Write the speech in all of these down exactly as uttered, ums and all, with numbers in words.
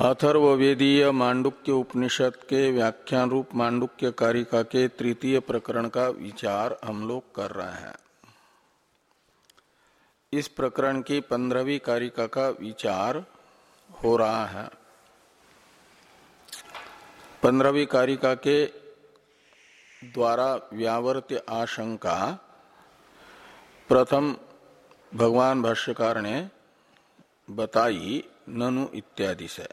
अथर्ववेदीय मांडुक्य उपनिषद के व्याख्यान रूप मांडुक्य कारिका के तृतीय प्रकरण का विचार हम लोग कर रहे हैं। इस प्रकरण की पंद्रहवीं कारिका का विचार हो रहा है। पंद्रहवीं कारिका के द्वारा व्यावर्त्य आशंका प्रथम भगवान भाष्यकार ने बताई ननु इत्यादि से।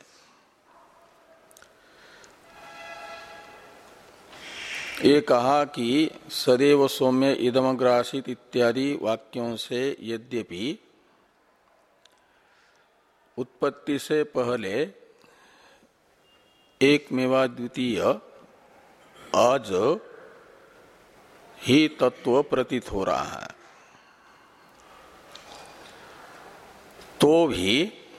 ये कहा कि सदैव सौम्य इदमग्रासित इत्यादि वाक्यों से यद्यपि उत्पत्ति से पहले एकमेवा द्वितीय आज ही तत्व प्रतीत हो रहा है, तो भी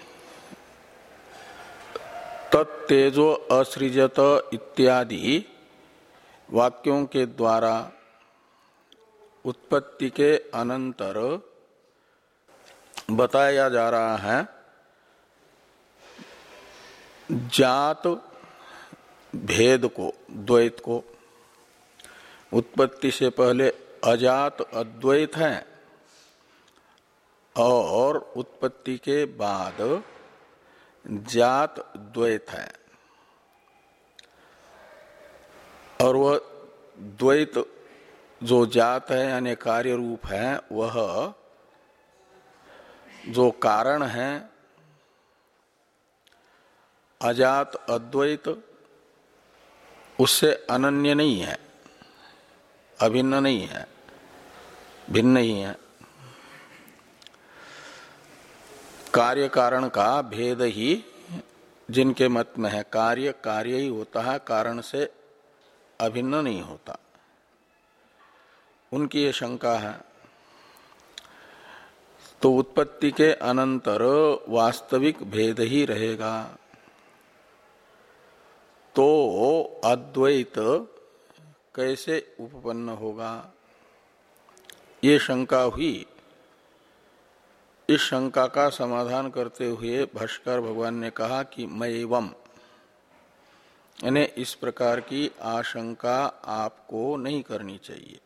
तत्तेजो असृजत इत्यादि वाक्यों के द्वारा उत्पत्ति के अनंतर बताया जा रहा है जात भेद को, द्वैत को। उत्पत्ति से पहले अजात अद्वैत है और उत्पत्ति के बाद जात द्वैत है, और वह द्वैत जो जात है यानी कार्य रूप है, वह जो कारण है अजात अद्वैत उससे अनन्य नहीं है, अभिन्न नहीं है, भिन्न ही है। कार्य कारण का भेद ही जिनके मत में है, कार्य कार्य ही होता है, कारण से अभिन्न नहीं होता, उनकी ये शंका है। तो उत्पत्ति के अनंतर वास्तविक भेद ही रहेगा, तो अद्वैत कैसे उपपन्न होगा, ये शंका हुई। इस शंका का समाधान करते हुए भाष्कर भगवान ने कहा कि मयेवम, यानी इस प्रकार की आशंका आपको नहीं करनी चाहिए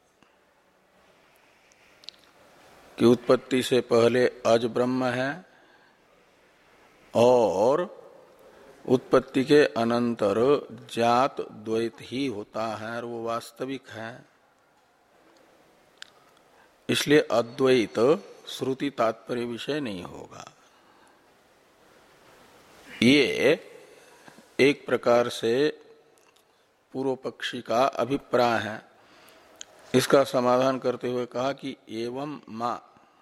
कि उत्पत्ति से पहले अज ब्रह्म है और उत्पत्ति के अनंतर जात द्वैत ही होता है और वो वास्तविक है। इसलिए अद्वैत श्रुति तात्पर्य विषय नहीं होगा। ये एक प्रकार से पूर्व पक्षी का अभिप्राय है। इसका समाधान करते हुए कहा कि एवं मां,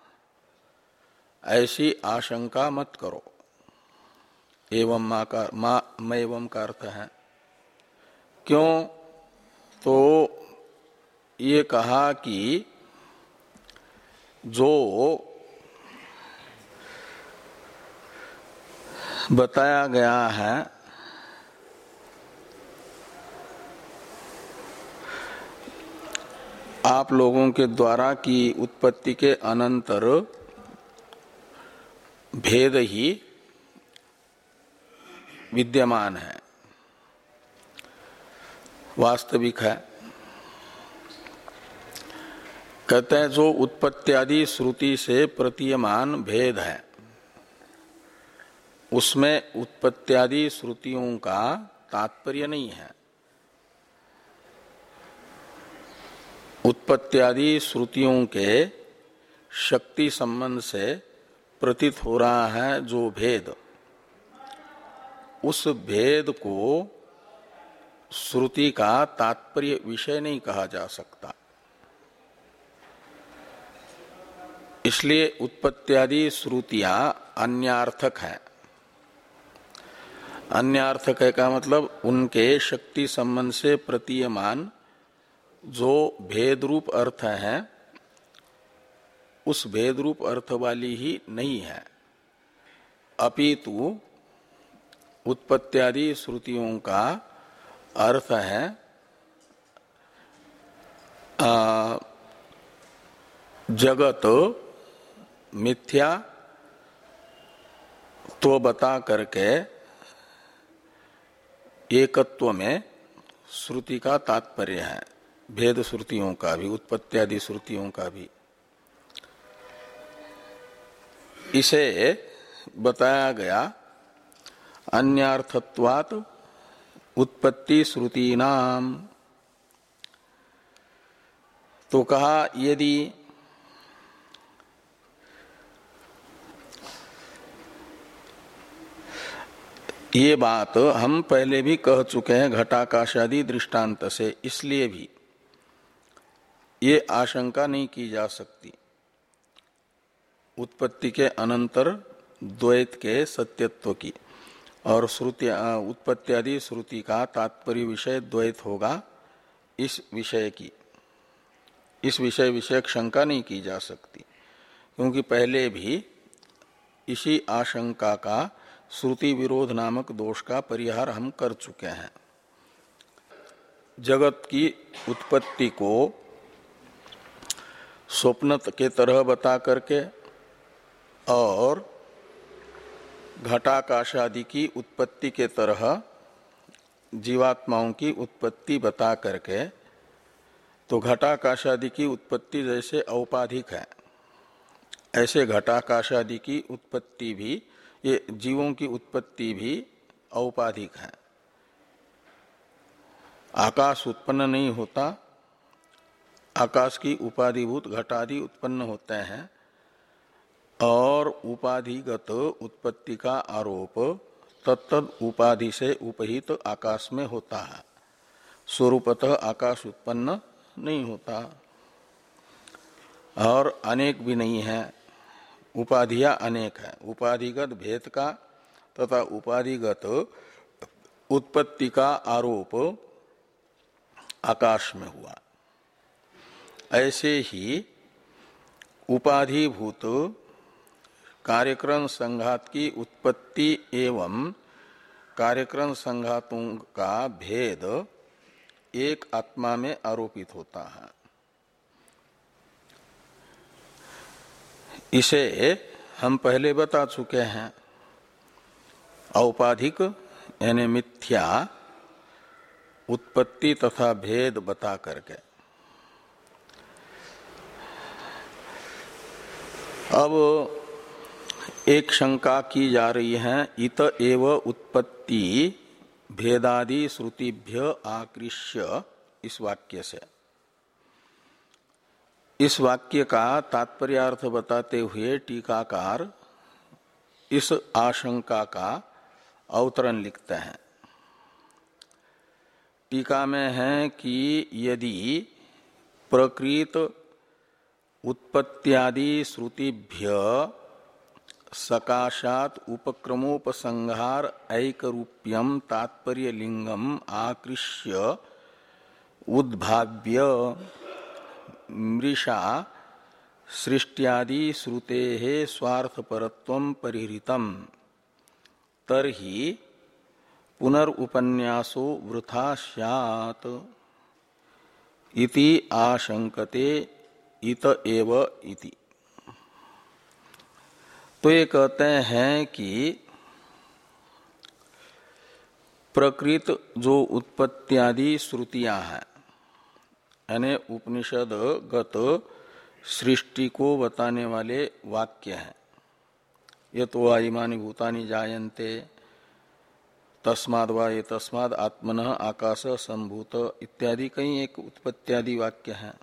ऐसी आशंका मत करो। एवं मां का मां में एवं का अर्थ है क्यों, तो ये कहा कि जो बताया गया है आप लोगों के द्वारा कि उत्पत्ति के अनंतर भेद ही विद्यमान है, वास्तविक है। कहते हैं जो उत्पत्त्यादि श्रुति से प्रतीयमान भेद है, उसमें उत्पत्त्यादि श्रुतियों का तात्पर्य नहीं है। उत्पत्त्यादि श्रुतियों के शक्ति संबंध से प्रतीत हो रहा है जो भेद, उस भेद को श्रुति का तात्पर्य विषय नहीं कहा जा सकता। इसलिए उत्पत्त्यादि श्रुतियां अन्यार्थक है। अन्यार्थक है का मतलब उनके शक्ति संबंध से प्रतीयमान जो भेद रूप अर्थ है, उस भेद रूप अर्थ वाली ही नहीं है, अपितु उत्पत्त्यादि श्रुतियों का अर्थ है आ, जगत मिथ्या तो बता करके एकत्व में श्रुति का तात्पर्य है, भेद श्रुतियों का भी, उत्पत्ति आदि श्रुतियों का भी। इसे बताया गया अन्यार्थत्वात् उत्पत्ति श्रुतीनाम। तो कहा यदि ये बात हम पहले भी कह चुके हैं घटाकाशादि दृष्टांत से, इसलिए भी ये आशंका नहीं की जा सकती उत्पत्ति के अनंतर द्वैत के सत्यत्व की, और श्रुति उत्पत्ति आदि श्रुति का तात्पर्य विषय द्वैत होगा इस विषय की, इस विषय विषयक शंका नहीं की जा सकती, क्योंकि पहले भी इसी आशंका का श्रुति विरोध नामक दोष का परिहार हम कर चुके हैं। जगत की उत्पत्ति को स्वप्न के तरह बता करके और घटाकाशादि की उत्पत्ति के तरह जीवात्माओं की उत्पत्ति बता करके, तो घटाकाशादि की उत्पत्ति जैसे औपाधिक है, ऐसे घटाकाशादि की उत्पत्ति भी, ये जीवों की उत्पत्ति भी औपाधिक है। आकाश उत्पन्न नहीं होता, आकाश की उपाधिभूत घटादि उत्पन्न होते हैं, और उपाधिगत उत्पत्ति का आरोप तत्तद उपाधि से उपहित तो आकाश में होता है, स्वरूपतः आकाश उत्पन्न नहीं होता, और अनेक भी नहीं है, उपाधियां अनेक है। उपाधिगत भेद का तथा उपाधिगत उत्पत्ति का आरोप आकाश में हुआ। ऐसे ही उपाधिभूत कार्यक्रम संघात की उत्पत्ति एवं कार्यक्रम संघातों का भेद एक आत्मा में आरोपित होता है। इसे हम पहले बता चुके हैं, औपाधिक यानी मिथ्या उत्पत्ति तथा भेद बता करके। अब एक शंका की जा रही है, इत एव उत्पत्ति भेदादि श्रुतिभ्य आकृष्य, इस वाक्य से। इस वाक्य का तात्पर्यार्थ बताते हुए टीकाकार इस आशंका का अवतरण लिखते हैं। टीका में है कि यदि प्रकृत उत्पत्त्यादि श्रुतिभ्य सकाशात उपक्रमोपसंहार ऐकरूप्यम तात्पर्य लिंगम आकृष्य उद्भाव्य मृषा सृष्ट्यादि श्रुतेः स्वार्थपरत्वं परिहृतम् तर्हि पुनरुपन्यासो वृथा स्यात् इति आशंकते इत एव इति। तो ये कहते हैं कि प्रकृत जो उत्पत्त्यादि श्रुतियां हैं, यानी उपनिषद गत सृष्टि को बताने वाले वाक्य हैं। यतो वा इमानि भूतानि जायन्ते तस्माद् वा ये तस्माद् आत्मनः आकाश संभूत इत्यादि कई एक उत्पत्त्यादि वाक्य हैं।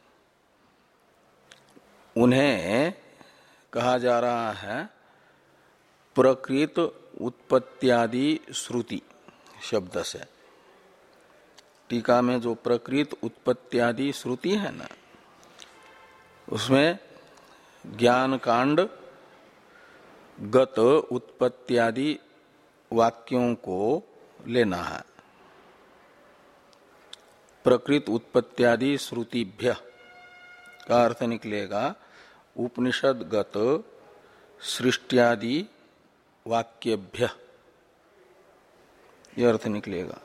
उन्हें कहा जा रहा है प्रकृत उत्पत्त्यादि श्रुति शब्द से। टीका में जो प्रकृत उत्पत्त्यादि श्रुति है ना, उसमें ज्ञान कांड गत उत्पत्त्यादि वाक्यों को लेना है। प्रकृत उत्पत्त्यादि श्रुतिभ्य का अर्थ निकलेगा उपनिषद गत सृष्ट्यादि वाक्यभ्य, यह अर्थ निकलेगा।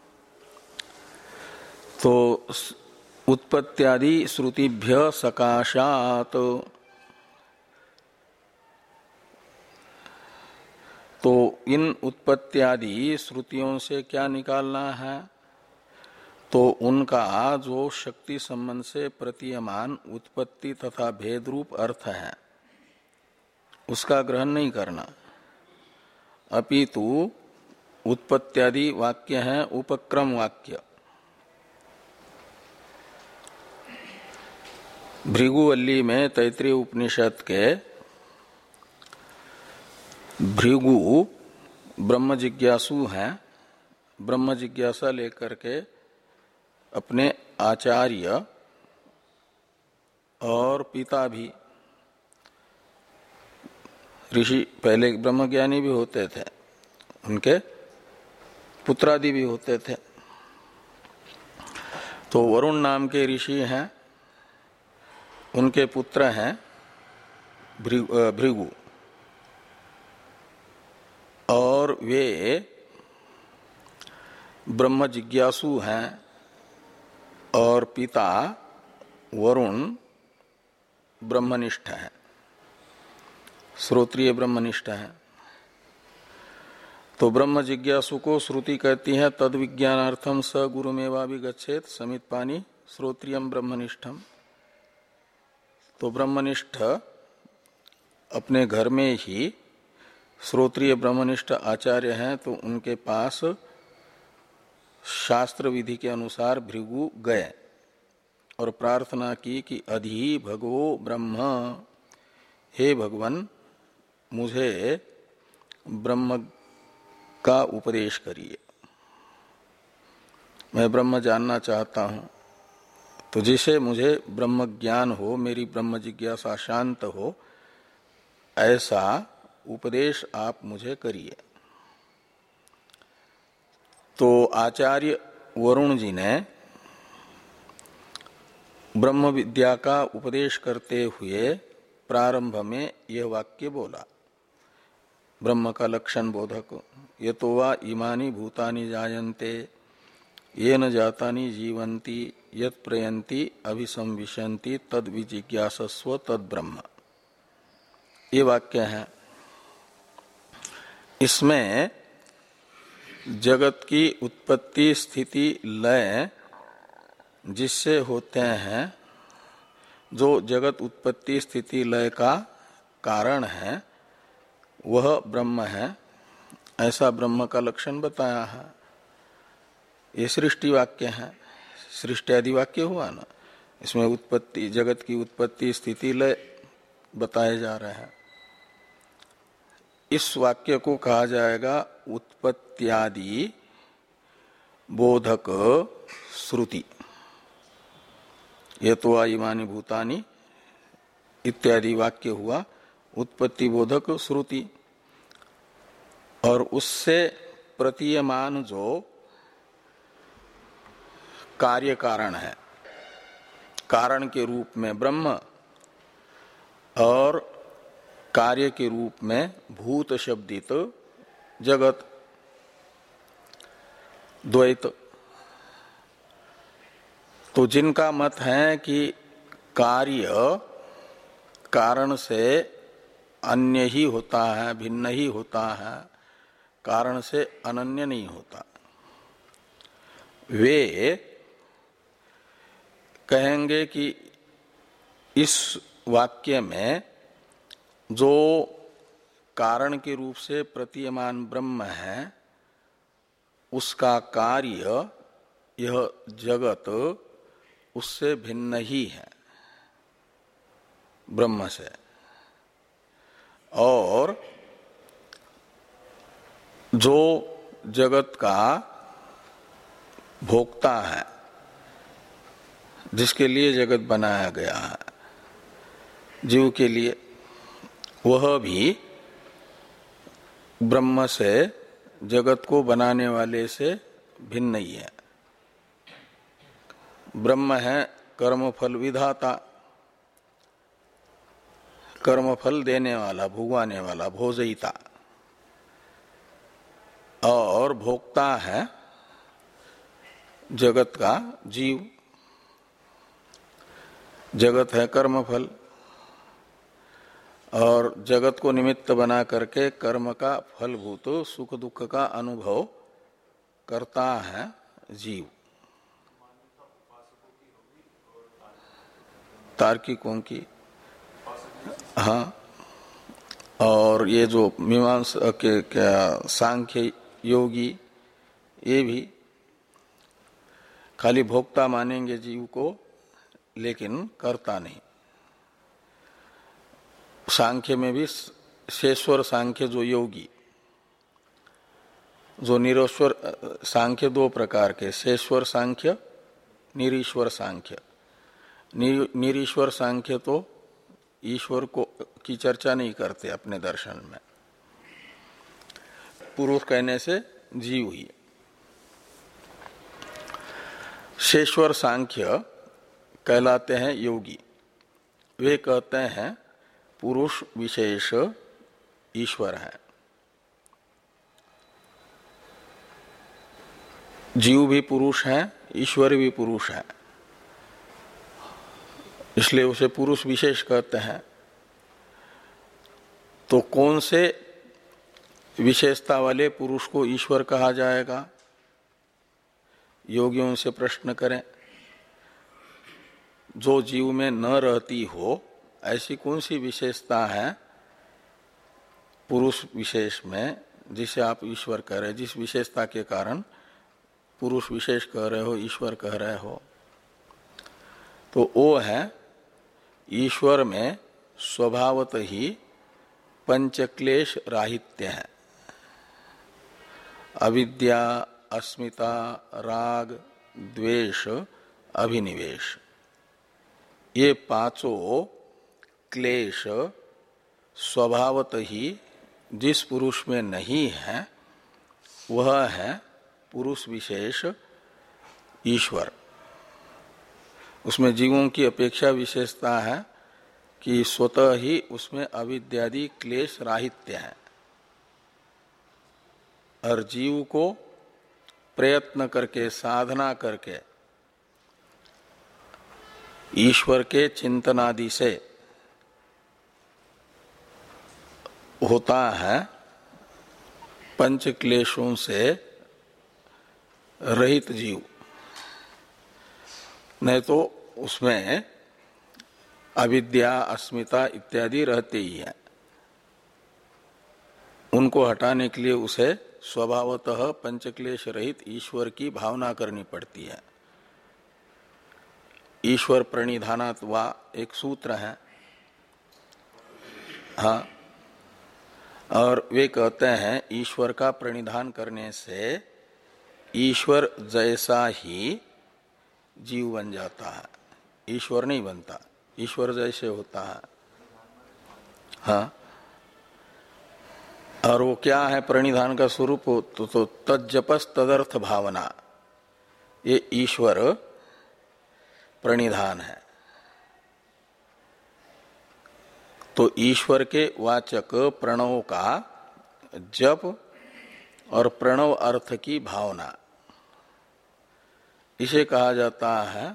तो उत्पत्त्यादि श्रुतिभ्य सकाशात, तो इन उत्पत्त्यादि श्रुतियों से क्या निकालना है? तो उनका जो शक्ति संबंध से प्रतीयमान उत्पत्ति तथा भेद रूप अर्थ है उसका ग्रहण नहीं करना, अपितु उत्पत्त्यादि वाक्य हैं उपक्रम वाक्य। भृगुवल्ली में तैत्रीय उपनिषद के भृगु ब्रह्म जिज्ञासु हैं, ब्रह्म जिज्ञासा लेकर के अपने आचार्य और पिता भी ऋषि, पहले ब्रह्मज्ञानी भी होते थे, उनके पुत्रादि भी होते थे। तो वरुण नाम के ऋषि हैं, उनके पुत्र हैं भृगु, और वे ब्रह्म जिज्ञासु हैं और पिता वरुण ब्रह्मनिष्ठ है, श्रोत्रिय ब्रह्मनिष्ठ है। तो ब्रह्म जिज्ञासु को श्रुति कहती है तद विज्ञानार्थम स गुरुमेवाभिगच्छेत समित पानी श्रोत्रियम ब्रह्मनिष्ठम। तो ब्रह्मनिष्ठ अपने घर में ही श्रोत्रिय ब्रह्मनिष्ठ आचार्य हैं, तो उनके पास शास्त्र विधि के अनुसार भृगु गए और प्रार्थना की कि अधि भगवो ब्रह्म, हे भगवान मुझे ब्रह्म का उपदेश करिए, मैं ब्रह्म जानना चाहता हूं। तो जिसे मुझे ब्रह्म ज्ञान हो, मेरी ब्रह्म जिज्ञासा शांत हो, ऐसा उपदेश आप मुझे करिए। तो आचार्य वरुण जी ने ब्रह्म विद्या का उपदेश करते हुए प्रारंभ में यह वाक्य बोला, ब्रह्म का लक्षण बोधक, यतो वा इमानि भूतानि जायन्ते येन जातानि जीवन्ति यत् प्रयन्ति अभिसंविशन्ति तद विजिज्ञासस्व तद ब्रह्म, ये वाक्य है। इसमें जगत की उत्पत्ति स्थिति लय जिससे होते हैं, जो जगत उत्पत्ति स्थिति लय का कारण है वह ब्रह्म है, ऐसा ब्रह्म का लक्षण बताया है। ये सृष्टि वाक्य है, सृष्टि आदि वाक्य हुआ ना, इसमें उत्पत्ति, जगत की उत्पत्ति स्थिति लय बताए जा रहे हैं। इस वाक्य को कहा जाएगा उत्पत्त्यादि बोधक श्रुति। ये तो इमानि भूतानि इत्यादि वाक्य हुआ उत्पत्ति बोधक श्रुति, और उससे प्रतीयमान जो कार्य कारण है, कारण के रूप में ब्रह्म और कार्य के रूप में भूत शब्दित जगत, द्वैत। तो जिनका मत है कि कार्य कारण से अन्य ही होता है, भिन्न ही होता है, कारण से अनन्य नहीं होता, वे कहेंगे कि इस वाक्य में जो कारण के रूप से प्रतीयमान ब्रह्म है उसका कार्य यह जगत उससे भिन्न ही है ब्रह्म से, और जो जगत का भोक्ता है, जिसके लिए जगत बनाया गया है, जीव के लिए, वह भी ब्रह्म से, जगत को बनाने वाले से भिन्न ही है। ब्रह्म है कर्मफल विधाता, कर्मफल देने वाला, भुगवाने वाला, भोजयिता, और भोक्ता है जगत का जीव। जगत है कर्मफल और जगत को निमित्त बना करके कर्म का फलभूत सुख दुख का अनुभव करता है जीव। तार्किकों की, हाँ, और ये जो मीमांसा के क्या सांख्य योगी, ये भी खाली भोक्ता मानेंगे जीव को, लेकिन करता नहीं। सांख्य में भी शेश्वर सांख्य जो योगी, जो निरीश्वर सांख्य दो प्रकार के, शेश्वर सांख्य, निरीश्वर सांख्य। निरीश्वर सांख्य तो ईश्वर को की चर्चा नहीं करते अपने दर्शन में, पुरुष कहने से जीव ही। शेश्वर सांख्य कहलाते हैं योगी। वे कहते हैं पुरुष विशेष ईश्वर है, जीव भी पुरुष है, ईश्वर भी पुरुष है, इसलिए उसे पुरुष विशेष कहते हैं। तो कौन से विशेषता वाले पुरुष को ईश्वर कहा जाएगा? योगियों से प्रश्न करें। जो जीव में न रहती हो ऐसी कौन सी विशेषता है पुरुष विशेष में जिसे आप ईश्वर कह रहे, जिस विशेषता के कारण पुरुष विशेष कह रहे हो, ईश्वर कह रहे हो? तो वो है ईश्वर में स्वभावत ही पंचक्लेश राहित्य है। अविद्या, अस्मिता, राग, द्वेष, अभिनिवेश, ये पांचों क्लेश स्वभावत ही जिस पुरुष में नहीं है वह है पुरुष विशेष ईश्वर। उसमें जीवों की अपेक्षा विशेषता है कि स्वतः ही उसमें अविद्यादि क्लेश राहित्य है, और जीव को प्रयत्न करके, साधना करके ईश्वर के चिंतनादि से होता है पंच क्लेशों से रहित जीव। नहीं तो उसमें अविद्या, अस्मिता इत्यादि रहते ही है। उनको हटाने के लिए उसे स्वभावतः पंचक्लेश रहित ईश्वर की भावना करनी पड़ती है। ईश्वर प्रणिधानात् वा एक सूत्र है, हाँ, और वे कहते हैं ईश्वर का प्रणिधान करने से ईश्वर जैसा ही जीव बन जाता है, ईश्वर नहीं बनता, ईश्वर जैसे होता है। हाँ, और वो क्या है प्रणिधान का स्वरूप? तो, तो तज्जपस तदर्थ भावना, ये ईश्वर प्रणिधान है। तो ईश्वर के वाचक प्रणव का जप और प्रणव अर्थ की भावना, इसे कहा जाता है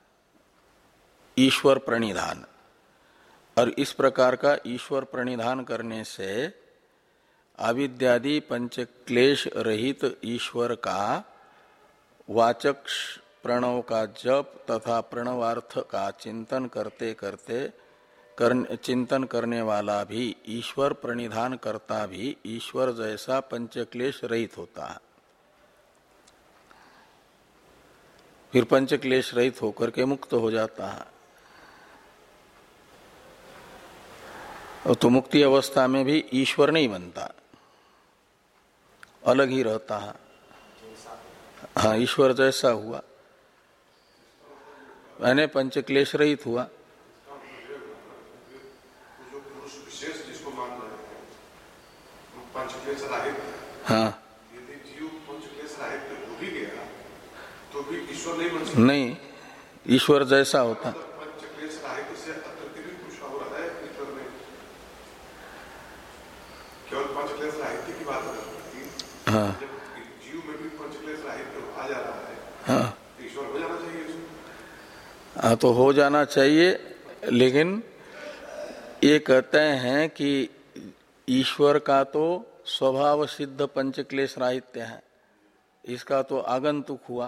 ईश्वर प्रणिधान। और इस प्रकार का ईश्वर प्रणिधान करने से अविद्यादि पंचक्लेश रहित ईश्वर का वाचक प्रणव का जप तथा प्रणवार्थ का चिंतन करते करते कर, चिंतन करने वाला भी, ईश्वर प्रणिधान करता भी ईश्वर जैसा पंचक्लेश रहित होता है। फिर पंचक्लेश रहित होकर के मुक्त हो जाता है। तो मुक्ति अवस्था में भी ईश्वर नहीं बनता, अलग ही रहता है। हाँ, ईश्वर जैसा हुआ, मैंने पंचक्लेश रहित हुआ। हाँ, नहीं, ईश्वर जैसा होता। हाँ, हाँ, हाँ, तो हो जाना चाहिए, लेकिन ये कहते हैं कि ईश्वर का तो स्वभाव सिद्ध पंचक्लेश राहित्य है, इसका तो आगंतुक हुआ,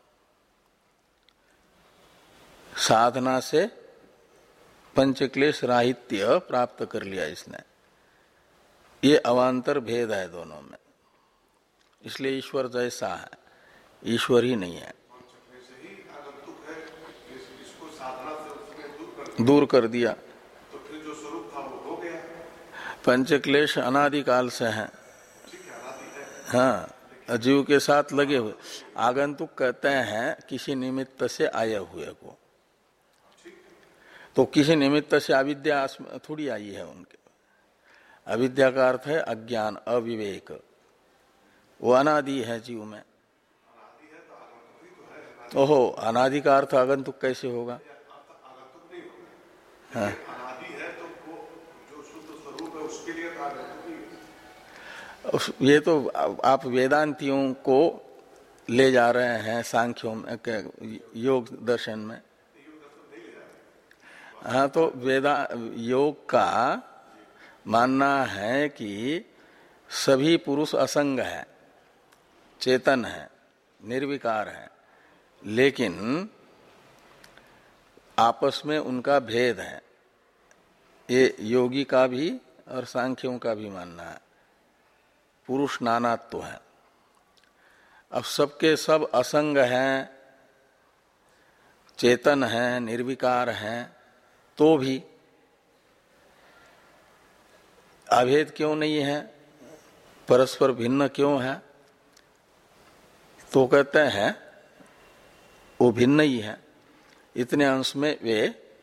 साधना से पंचक्लेश राहित्य प्राप्त कर लिया इसने। ये अवांतर भेद है दोनों में, इसलिए ईश्वर जैसा है, ईश्वर ही नहीं है। दूर कर दिया तो फिर जो स्वरूप था वो हो गया। पंचक्लेश अनादिकाल से है, हाँ, जीव के साथ लगे हुए। आगंतुक कहते हैं किसी निमित्त से आए हुए को, तो किसी निमित्त से अविद्या थोड़ी आई है उनके। अविद्या का अर्थ है अज्ञान, अविवेक, वो अनादि है जीव में। ओहो, अनादि का अर्थ आगंतुक कैसे होगा? हाँ। अनादि है तो वो जो शुद्ध स्वरूप है उसके लिए आगंतुक। ये तो आप वेदांतियों को ले जा रहे हैं सांख्यों में, योग दर्शन में। हाँ, तो वेदा योग का मानना है कि सभी पुरुष असंग है, चेतन है, निर्विकार है, लेकिन आपस में उनका भेद है। ये योगी का भी और सांख्यों का भी मानना है, पुरुष नानात्व है। अब सबके सब असंग हैं, चेतन हैं, निर्विकार हैं, तो भी अभेद क्यों नहीं है, परस्पर भिन्न क्यों है? तो कहते हैं वो भिन्न ही है। इतने अंश में वे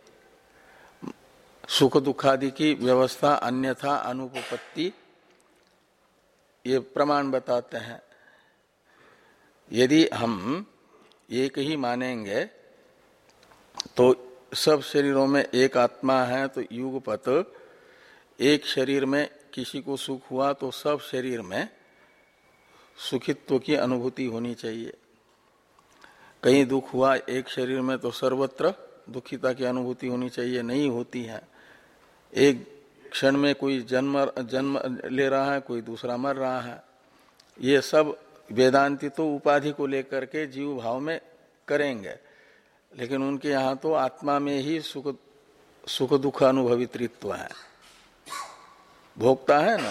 सुख दुखादि की व्यवस्था अन्यथा अनुपपत्ति ये प्रमाण बताते हैं। यदि हम एक ही मानेंगे तो सब शरीरों में एक आत्मा है, तो युगपत एक शरीर में किसी को सुख हुआ तो सब शरीर में सुखित्व की अनुभूति होनी चाहिए। कहीं दुख हुआ एक शरीर में तो सर्वत्र दुखिता की अनुभूति होनी चाहिए, नहीं होती है। एक क्षण में कोई जन्म जन्म ले रहा है, कोई दूसरा मर रहा है। ये सब वेदांती तो उपाधि को लेकर के जीव भाव में करेंगे, लेकिन उनके यहाँ तो आत्मा में ही सुख सुख दुख अनुभवित्व है, भोगता है ना।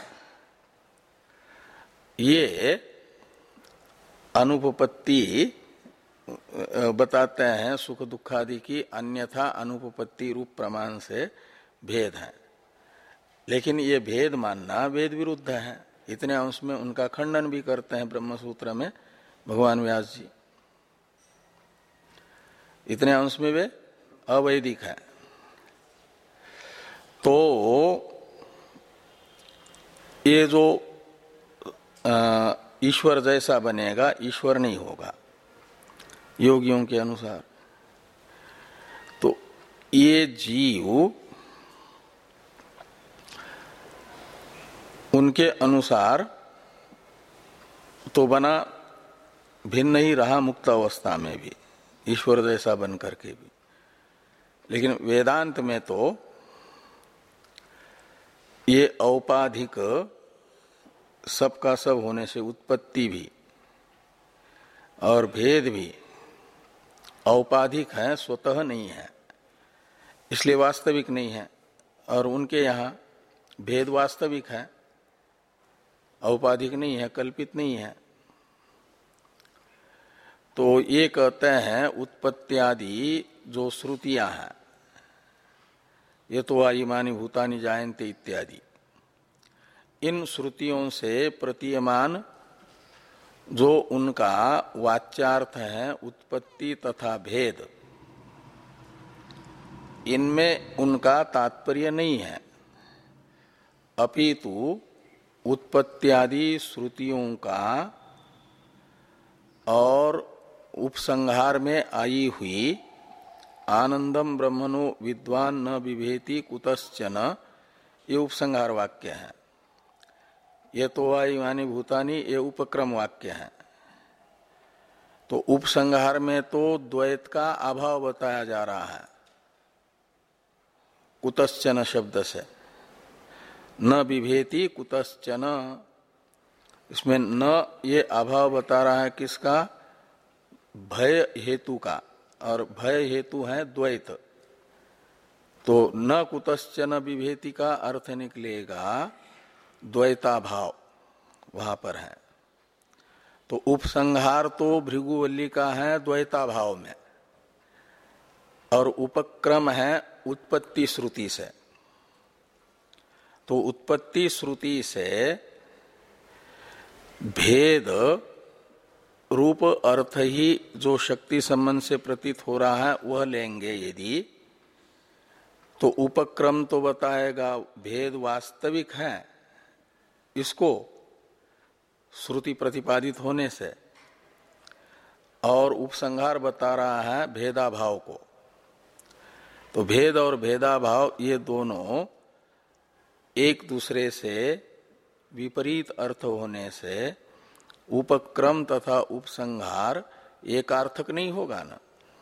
ये अनुपपत्ति बताते हैं सुख दुखादि की अन्यथा अनुपपत्ति रूप प्रमाण से भेद है, लेकिन ये भेद मानना वेद विरुद्ध है। इतने अंश में उनका खंडन भी करते हैं ब्रह्मसूत्र में भगवान व्यास जी। इतने अंश में वे अवैदिक है। तो ये जो ईश्वर जैसा बनेगा, ईश्वर नहीं होगा योगियों के अनुसार। तो ये जीव उनके अनुसार तो बना भिन्न ही रहा मुक्त अवस्था में भी, ईश्वर जैसा बन करके भी। लेकिन वेदांत में तो ये औपाधिक सबका सब होने से उत्पत्ति भी और भेद भी औपाधिक है, स्वतः नहीं है, इसलिए वास्तविक नहीं है। और उनके यहाँ भेद वास्तविक है, औपाधिक नहीं है, कल्पित नहीं है। तो ये कहते हैं उत्पत्त्यादि जो श्रुतियां हैं, ये तो आइमानी भूतानि जायन्ते इत्यादि, इन श्रुतियों से प्रतीयमान जो उनका वाच्यार्थ है उत्पत्ति तथा भेद, इनमें उनका तात्पर्य नहीं है, अपितु उत्पत्त्यादि श्रुतियों का और उपसंहार में आई हुई आनंदम ब्रह्मणो विद्वान न बिभेति कुतश्चन, ये उपसंहार वाक्य है। ये तो वायुमानी भूतानि ये उपक्रम वाक्य है। तो उपसंहार में तो द्वैत का अभाव बताया जा रहा है, कुतश्चन शब्द से, न बिभेति कुतश्चन, इसमें न ये अभाव बता रहा है किसका, भय हेतु का, और भय हेतु है द्वैत, तो न कुतश्चन बिभेति का अर्थ निकलेगा द्वैताभाव वहां पर है। तो उपसंहार तो भृगुवल्ली का है द्वैताभाव में, और उपक्रम है उत्पत्ति श्रुति से। तो उत्पत्ति श्रुति से भेद रूप अर्थ ही जो शक्ति संबंध से प्रतीत हो रहा है वह लेंगे यदि, तो उपक्रम तो बताएगा भेद वास्तविक है, इसको श्रुति प्रतिपादित होने से, और उपसंहार बता रहा है भेदाभाव को। तो भेद और भेदाभाव ये दोनों एक दूसरे से विपरीत अर्थ होने से उपक्रम तथा उपसंहार एकार्थक नहीं होगा ना।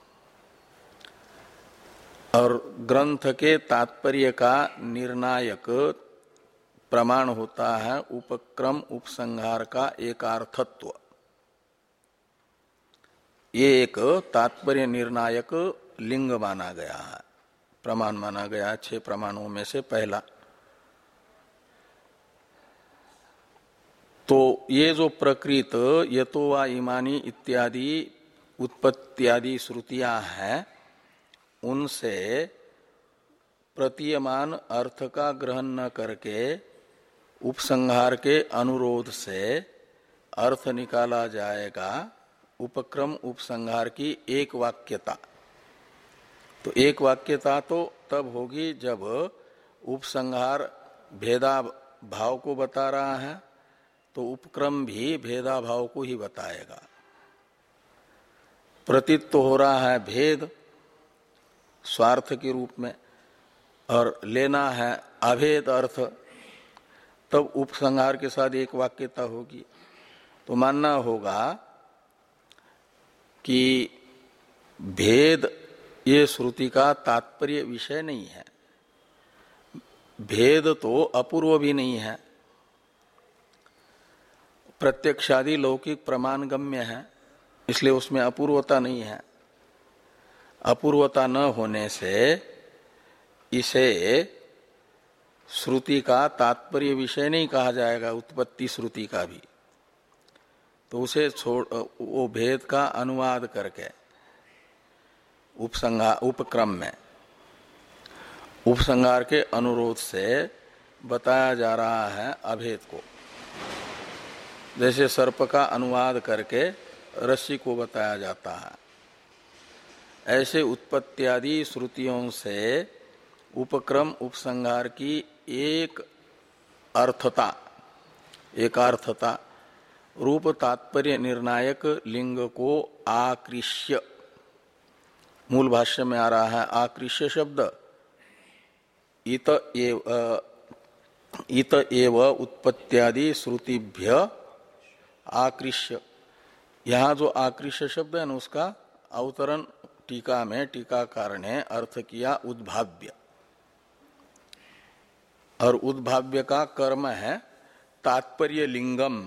और ग्रंथ के तात्पर्य का निर्णायक प्रमाण होता है उपक्रम उपसंहार का एकार्थत्व। ये एक तात्पर्य निर्णायक लिंग माना गया है, प्रमाण माना गया, छह प्रमाणों में से पहला। तो ये जो प्रकृत यतो वा इमानी इत्यादि उत्पत्त्यादि श्रुतियां हैं, उनसे प्रतीयमान अर्थ का ग्रहण न करके उपसंहार के अनुरोध से अर्थ निकाला जाएगा उपक्रम उपसंहार की एक वाक्यता। तो एक वाक्यता तो तब होगी जब उपसंहार भेदा भाव को बता रहा है, तो उपक्रम भी भेदा भाव को ही बताएगा। प्रतीत तो हो रहा है भेद स्वार्थ के रूप में, और लेना है अभेद अर्थ, तब उपसंहार के साथ एक वाक्यता होगी। तो मानना होगा कि भेद ये श्रुति का तात्पर्य विषय नहीं है, भेद तो अपूर्व भी नहीं है, प्रत्यक्षादि लौकिक प्रमाण गम्य है, इसलिए उसमें अपूर्वता नहीं है। अपूर्वता न होने से इसे श्रुति का तात्पर्य विषय नहीं कहा जाएगा, उत्पत्ति श्रुति का भी। तो उसे छोड़, वो भेद का अनुवाद करके उपसंहार उपक्रम में उपसंहार के अनुरोध से बताया जा रहा है अभेद को। जैसे सर्प का अनुवाद करके रस्सी को बताया जाता है, ऐसे उत्पत्त्यादि श्रुतियों से उपक्रम उपसंहार की एक अर्थता एकार्थता रूप तात्पर्य निर्णायक लिंग को आकृष्य, मूल भाष्य में आ रहा है आकृष्य शब्द, इत एव इत एव उत्पत्त्यादि श्रुतिभ्य आकृष्य। यहाँ जो आकृष्य शब्द है ना, उसका अवतरण टीका में टीकाकार ने अर्थ किया उद्भाव्य, और उद्भाव्य का कर्म है तात्पर्य लिंगम,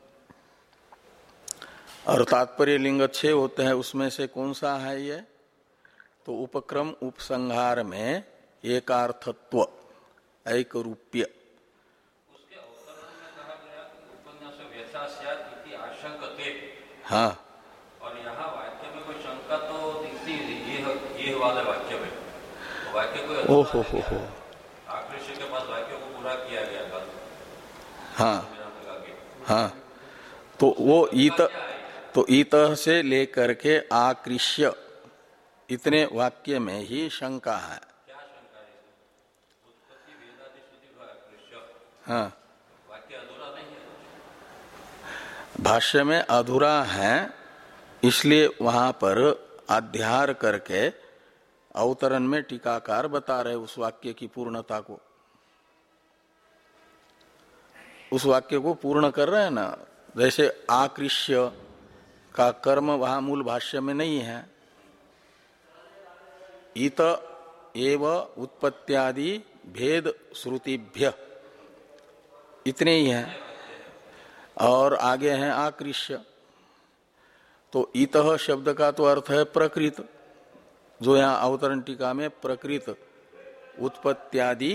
और तात्पर्य लिंग छह होते हैं, उसमें से कौन सा है ये? तो उपक्रम उपसंहार में एकार्थत्व एक रूप्य। उसके अवतरण में कहा गया उपन्यास व्यथा स्यात् इति आशंकते। हाँ, और यहाँ वाक्य में कोई शंका तो दिखती ये ये वाले वाक्य में तो वाक्य को ओ हो हो हो आकृष्य के पास वाक्य को पूरा किया गया था। हाँ हाँ, तो वो इत तो इत से लेकर के आकृष्य इतने वाक्य में ही शंका है। क्या शंका है? उत्पत्ति वेदादि श्रुति आकृष्य, हाँ, वाक्य अधूरा नहीं है। भाष्य में अधूरा है, इसलिए वहां पर अध्यार करके अवतरण में टीकाकार बता रहे उस वाक्य की पूर्णता को। उस वाक्य को पूर्ण कर रहे हैं ना। जैसे आकृष्य का कर्म वहां मूल भाष्य में नहीं है, इत एव उत्पत्त्यादि भेद श्रुतिभ्य, इतने ही हैं। और आगे हैं आकृष्य। तो इतः शब्द का तो अर्थ है प्रकृत, जो यहां अवतरण टीका में प्रकृत उत्पत्त्यादि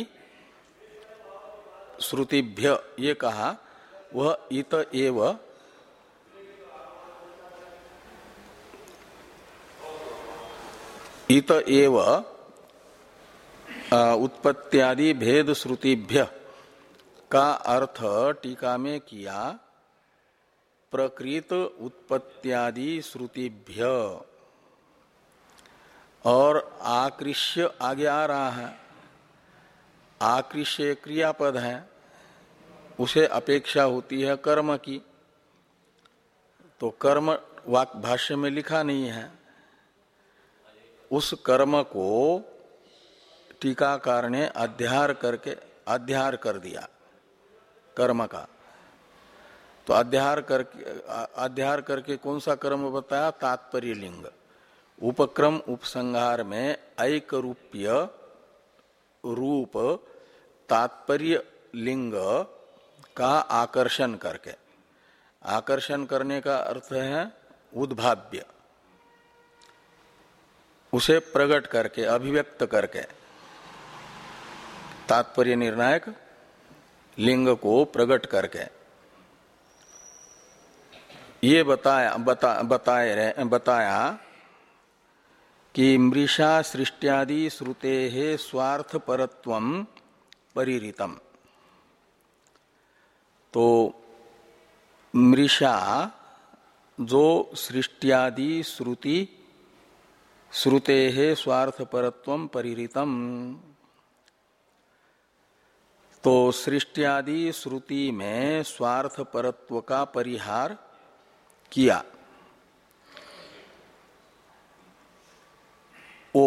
श्रुतिभ्य ये कहा, वह इत एव इत एव उत्पत्त्यादि भेद श्रुतिभ्य का अर्थ टीका में किया प्रकृत उत्पत्त्यादि श्रुतिभ्य। और आकृष्य आगे आ रहा है, आकृष्य क्रियापद है, उसे अपेक्षा होती है कर्म की। तो कर्म वाक भाष्य में लिखा नहीं है, उस कर्म को टीकाकार ने अध्यार करके अध्यार कर दिया कर्म का। तो अध्यार करके अध्यार करके कौन सा कर्म बताया? तात्पर्य लिंग। उपक्रम उपसंहार में ऐक रूप्य रूप तात्पर्य लिंग का आकर्षण करके, आकर्षण करने का अर्थ है उद्भाव्य, उसे प्रकट करके अभिव्यक्त करके, तात्पर्य निर्णायक लिंग को प्रकट करके ये बताया बता, बताए बताया कि मृषा सृष्ट्यादि श्रुतेः स्वार्थ परत्वम परिरितम। तो मृषा जो सृष्ट्यादि श्रुति श्रुतेः स्वार्थ परत्वम परिरितम, तो सृष्ट्यादि श्रुति में स्वार्थ परत्व का परिहार किया। वो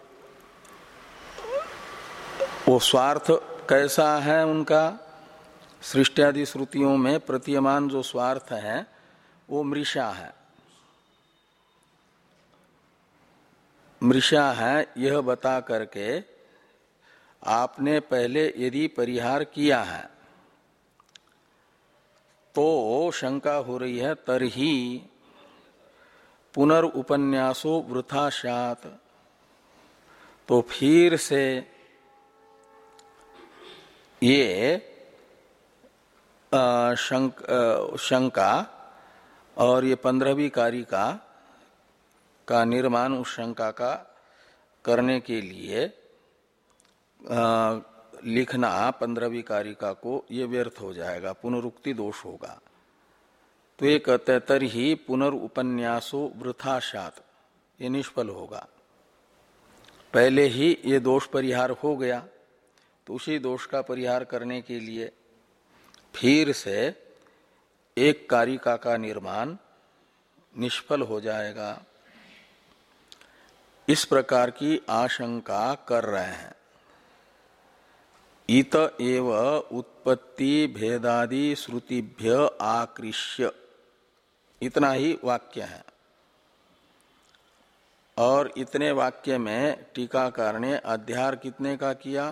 वो स्वार्थ कैसा है उनका? सृष्ट्यादि श्रुतियों में प्रतीयमान जो स्वार्थ है वो मृषा है। मृषा है यह बता करके आपने पहले यदि परिहार किया है तो शंका हो रही है तरही पुनर्उपन्यासो वृथा स्यात्। तो फिर से ये शंक, शंका और ये पंद्रहवीं कारिका का निर्माण उस शंका का करने के लिए आ, लिखना पंद्रहवीं कारिका को ये व्यर्थ हो जाएगा, पुनरुक्ति दोष होगा। तो ये कहते तरही पुनर्उपन्यासो वृथा स्यात्, ये निष्फल होगा। पहले ही ये दोष परिहार हो गया, तो उसी दोष का परिहार करने के लिए फिर से एक कारिका का निर्माण निष्फल हो जाएगा। इस प्रकार की आशंका कर रहे हैं। इत एव उत्पत्ति भेदादि श्रुतिभ्य आकृष्य, इतना ही वाक्य है। और इतने वाक्य में टीकाकार ने अध्यार कितने का किया?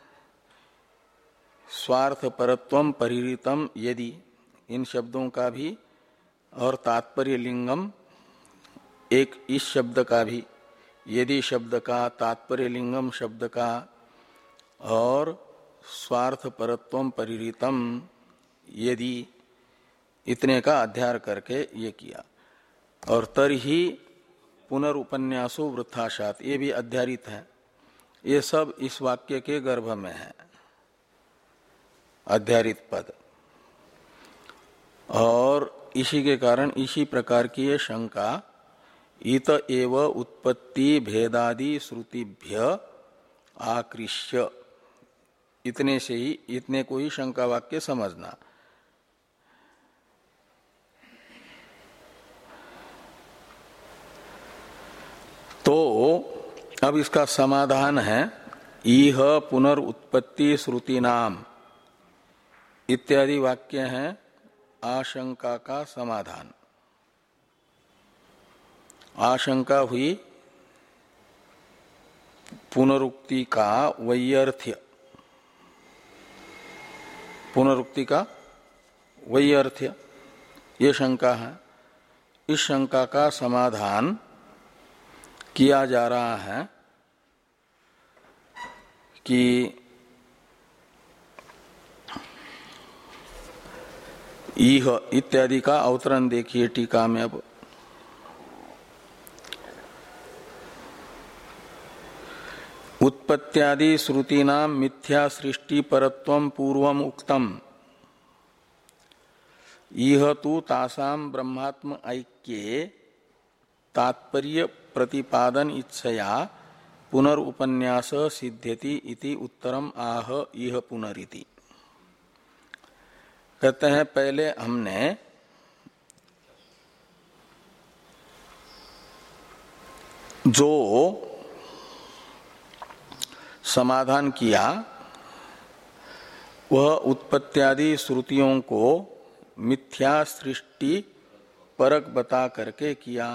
स्वार्थ परत्वम परिहृतम यदि, इन शब्दों का भी, और तात्पर्य लिंगम एक इस शब्द का भी, यदि शब्द का, तात्पर्य लिंगम शब्द का, और स्वार्थ परत्वम परिहृतम यदि, इतने का अध्यार करके ये किया। और तरही पुनर्उपन्यासो वृथा स्यात्, ये भी अध्यारित है। ये सब इस वाक्य के गर्भ में है, अध्यारित पद। और इसी के कारण इसी प्रकार की ये शंका इत एव उत्पत्ति भेदादि श्रुतिभ्य आकृष्य, इतने से ही, इतने को ही शंका वाक्य समझना। तो अब इसका समाधान है इह पुनर्उत्पत्ति श्रुति नाम इत्यादि वाक्य हैं आशंका का समाधान। आशंका हुई पुनरुक्ति का वैयर्थ्य, पुनरुक्ति का वैयर्थ्य, ये शंका है। इस शंका का समाधान किया जा रहा है कि इह इत्यादि का अवतरण देखिए टीका में। अब उत्पत्त्यादि श्रुतीनां मिथ्या सृष्टि परत्वं पूर्वम उक्तम इह तु तासाम ब्रह्मात्म ऐक्ये तात्पर्य प्रतिपादन इच्छया पुनरुपन्यास सिद्ध्यति इति उत्तरम आह इह पुनरिति। कहते हैं पहले हमने जो समाधान किया वह उत्पत्त्यादि श्रुतियों को मिथ्या सृष्टि परक बता करके किया।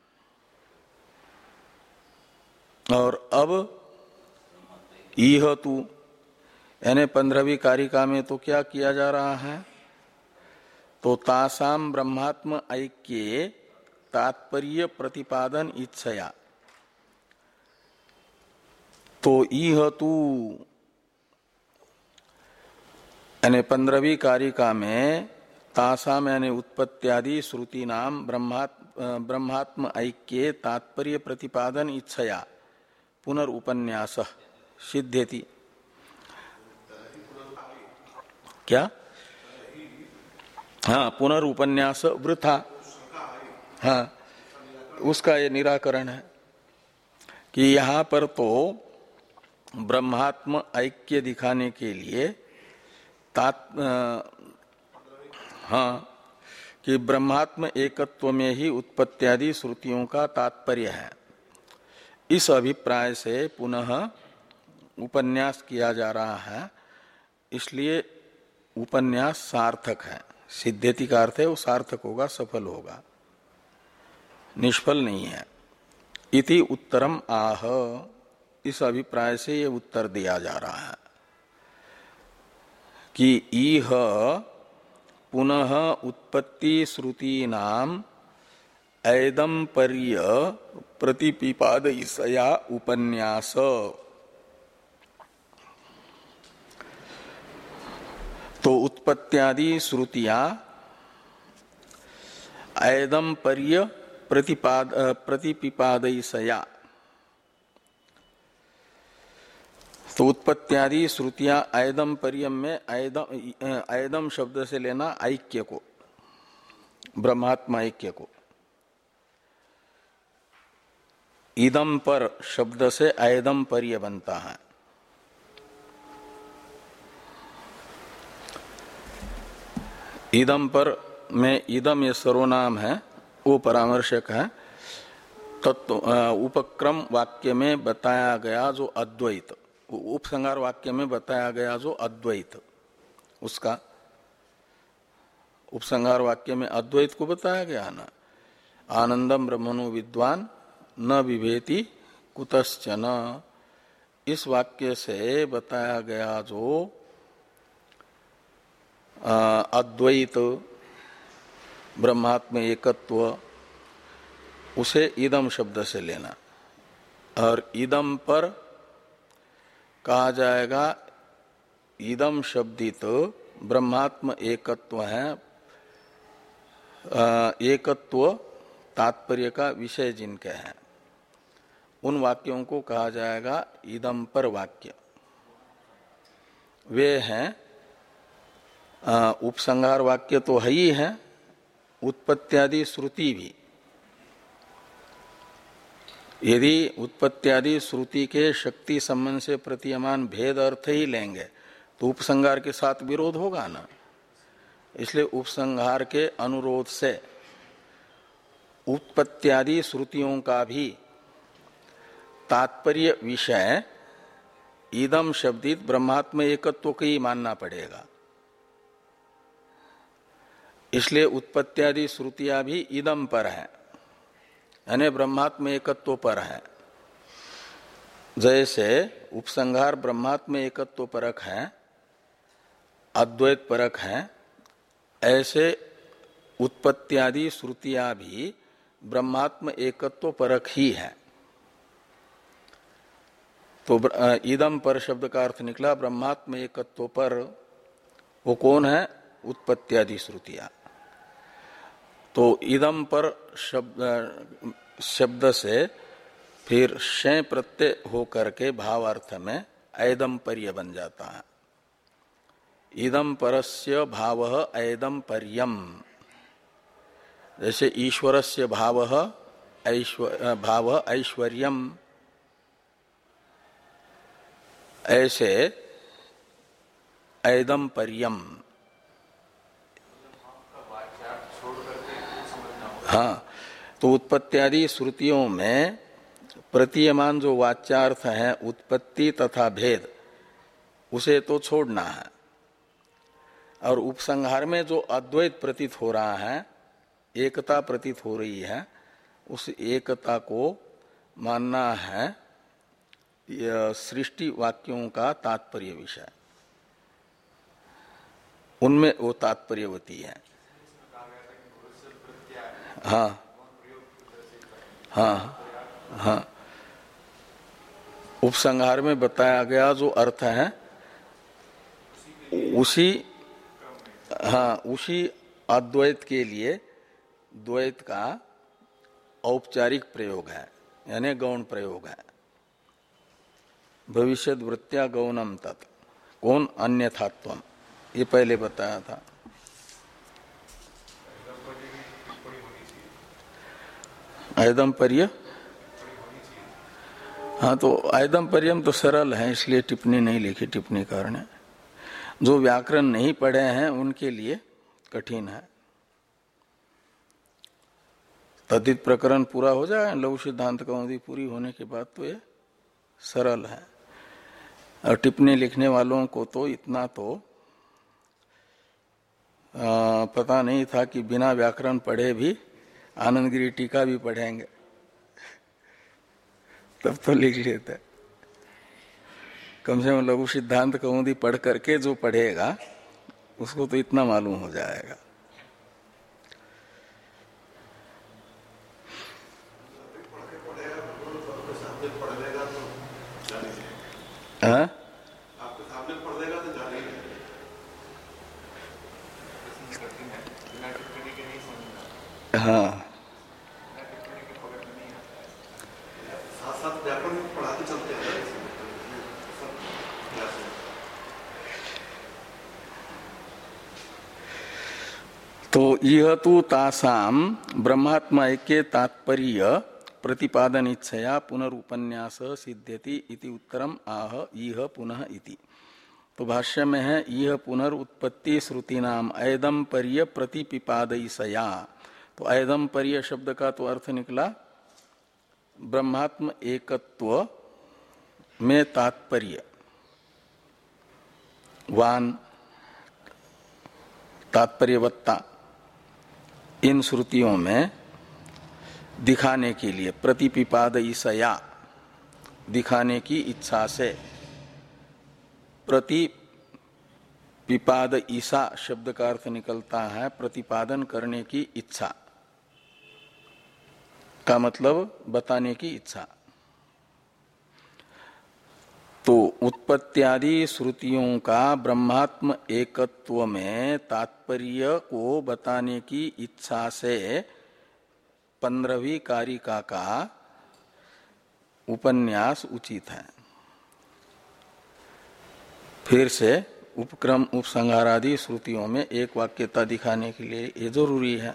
और अब इह तु यानी पंद्रहवीं कारिका में तो क्या किया जा रहा है, तो तासाम ब्रह्मात्म ऐक्ये तात्पर्य प्रतिपादन इच्छया, तो इह तु यानी पंद्रहवीं कारिका में तासाम यानी उत्पत्त्यादि श्रुति नाम ब्रह्मात्म ब्रह्मात्म ऐक्ये तात्पर्य प्रतिपादन इच्छया पुनरुपन्यास सिद्ध्यति। क्या? हाँ, पुनरुपन्यास वृथा, हाँ उसका ये निराकरण है कि यहाँ पर तो ब्रह्मात्म ऐक्य दिखाने के लिए तात हाँ कि ब्रह्मात्म एकत्व में ही उत्पत्त्यादि श्रुतियों का तात्पर्य है। इस अभिप्राय से पुनः उपन्यास किया जा रहा है, इसलिए उपन्यास सार्थक है। सिद्ध्यति का अर्थ है वो सार्थक होगा, सफल होगा, निष्फल नहीं है। इति उत्तरम आह, इस अभिप्राय से ये उत्तर दिया जा रहा है कि इह पुनः उत्पत्ति श्रुति नाम ऐदम्पर्य प्रतिपिपादयिसया उपन्यास। तो उत्पत्त्यादि श्रुतियां ऐदम्पर्य प्रतिपाद प्रतिपिपादयिसया, तो उत्पत्त्यादि श्रुतियां ऐदम पर्यम में ऐदम ऐदम शब्द से लेना ऐक्य को, ब्रह्मात्मा ऐक्य को। इदम पर शब्द से ऐदम पर्य बनता है। इदम पर में इदम ये सर्वनाम है, वो परामर्शक है। तत्व उपक्रम वाक्य में बताया गया जो अद्वैत, उपसंहार वाक्य में बताया गया जो अद्वैत, उसका उपसंहार वाक्य में अद्वैत को बताया गया ना। आनंदम ब्रह्मणो विद्वान न विभेति कुतश्चन, इस वाक्य से बताया गया जो अद्वैत ब्रह्मात्म एकत्व, उसे इदम शब्द से लेना। और इदम पर कहा जाएगा, इदम शब्दित ब्रह्मात्म एकत्व है, एकत्व तात्पर्य का विषय जिनके हैं, उन वाक्यों को कहा जाएगा इदम पर वाक्य। वे हैं उपसंहार वाक्य तो है ही है, उत्पत्त्यादि श्रुति भी। यदि उत्पत्त्यादि श्रुति के शक्ति संबंध से प्रतीयमान भेद अर्थ ही लेंगे तो उपसंहार के साथ विरोध होगा ना। इसलिए उपसंहार के अनुरोध से उत्पत्त्यादि श्रुतियों का भी तात्पर्य विषय इदम शब्दित ब्रह्मात्म एकत्व को ही मानना पड़ेगा। इसलिए उत्पत्त्यादि श्रुतियां भी इदम पर है, यानी ब्रह्मात्म एकत्व पर है। जैसे उपसंहार ब्रह्मात्म एकत्व परक है, अद्वैत परक है, ऐसे उत्पत्त्यादि श्रुतियां भी ब्रह्मात्म एकत्व परक ही है। तो इदम पर शब्द का अर्थ निकला ब्रह्मात्म एकत्व पर। वो कौन है? उत्पत्त्यादि श्रुतियां। तो इदम पर शब्द शब्द से फिर शय प्रत्यय होकर के भावार्थ में ऐदम पर्य बन जाता है। इदम परस्य भाव ऐदम पर्यम, जैसे ईश्वरस्य भाव ऐश्वर भाव ऐश्वर्यम, ऐसे ऐदम पर्यम। हाँ, तो उत्पत्त्यादि श्रुतियों में प्रतीयमान जो वाच्यार्थ है उत्पत्ति तथा भेद, उसे तो छोड़ना है। और उपसंहार में जो अद्वैत प्रतीत हो रहा है, एकता प्रतीत हो रही है, उस एकता को मानना है सृष्टि वाक्यों का तात्पर्य विषय। उनमें वो तात्पर्यवती है। हाँ हाँ हाँ, उपसंहार में बताया गया जो अर्थ है उसी, हाँ, उसी अद्वैत के लिए द्वैत का औपचारिक प्रयोग है, यानी गौण प्रयोग है। भविष्यद वृत्त्या गौणम तत्, कौन अन्यथात्वम, ये पहले बताया था। ऐदम पर्य, हाँ, तो ऐदम पर्यम तो सरल है, इसलिए टिप्पणी नहीं लिखी टिप्पणीकार ने। जो व्याकरण नहीं पढ़े हैं उनके लिए कठिन है। तद्धित प्रकरण पूरा हो जाए, लघु सिद्धांत कौमुदी पूरी होने के बाद तो ये सरल है। और टिप्पणी लिखने वालों को तो इतना तो आ, पता नहीं था कि बिना व्याकरण पढ़े भी आनंदगिरी टीका भी पढ़ेंगे, तब तो लिख लेते। कम से कम लघु सिद्धांत कौमुदी पढ़ करके जो पढ़ेगा उसको तो इतना मालूम हो जाएगा। हाँ, आपके सामने पढ़ देगा तो जाने ही हाँ, साथ साथ व्याकरण पढ़ाते चलते हैं। तो यह तो तासाम ब्रह्मात्मा ऐक्य तात्पर्य प्रतिपादन इच्छया पुनरुपन्यास सिद्ध्यति इति उत्तरम आह यह पुनः इति। तो भाष्य में है यह पुनरुत्पत्ति श्रुति नाम ऐदम पर्य प्रतिपिपादयिसया। तो ऐदम पर्य शब्द का तो अर्थ निकला ब्रह्मात्म एकत्व में तात्पर्य वान, तात्पर्यवत्ता इन श्रुतियों में दिखाने के लिए, प्रतिपिपादयिसया दिखाने की इच्छा से। प्रतिपिपादयिसा शब्द का अर्थ निकलता है प्रतिपादन करने की इच्छा का मतलब बताने की इच्छा। तो उत्पत्त्यादि श्रुतियों का ब्रह्मात्म एकत्व में तात्पर्य को बताने की इच्छा से पंद्रहवीं कारिका का उपन्यास उचित है। फिर से उपक्रम उपसंहारादि श्रुतियों में एक वाक्यता दिखाने के लिए ये जरूरी है।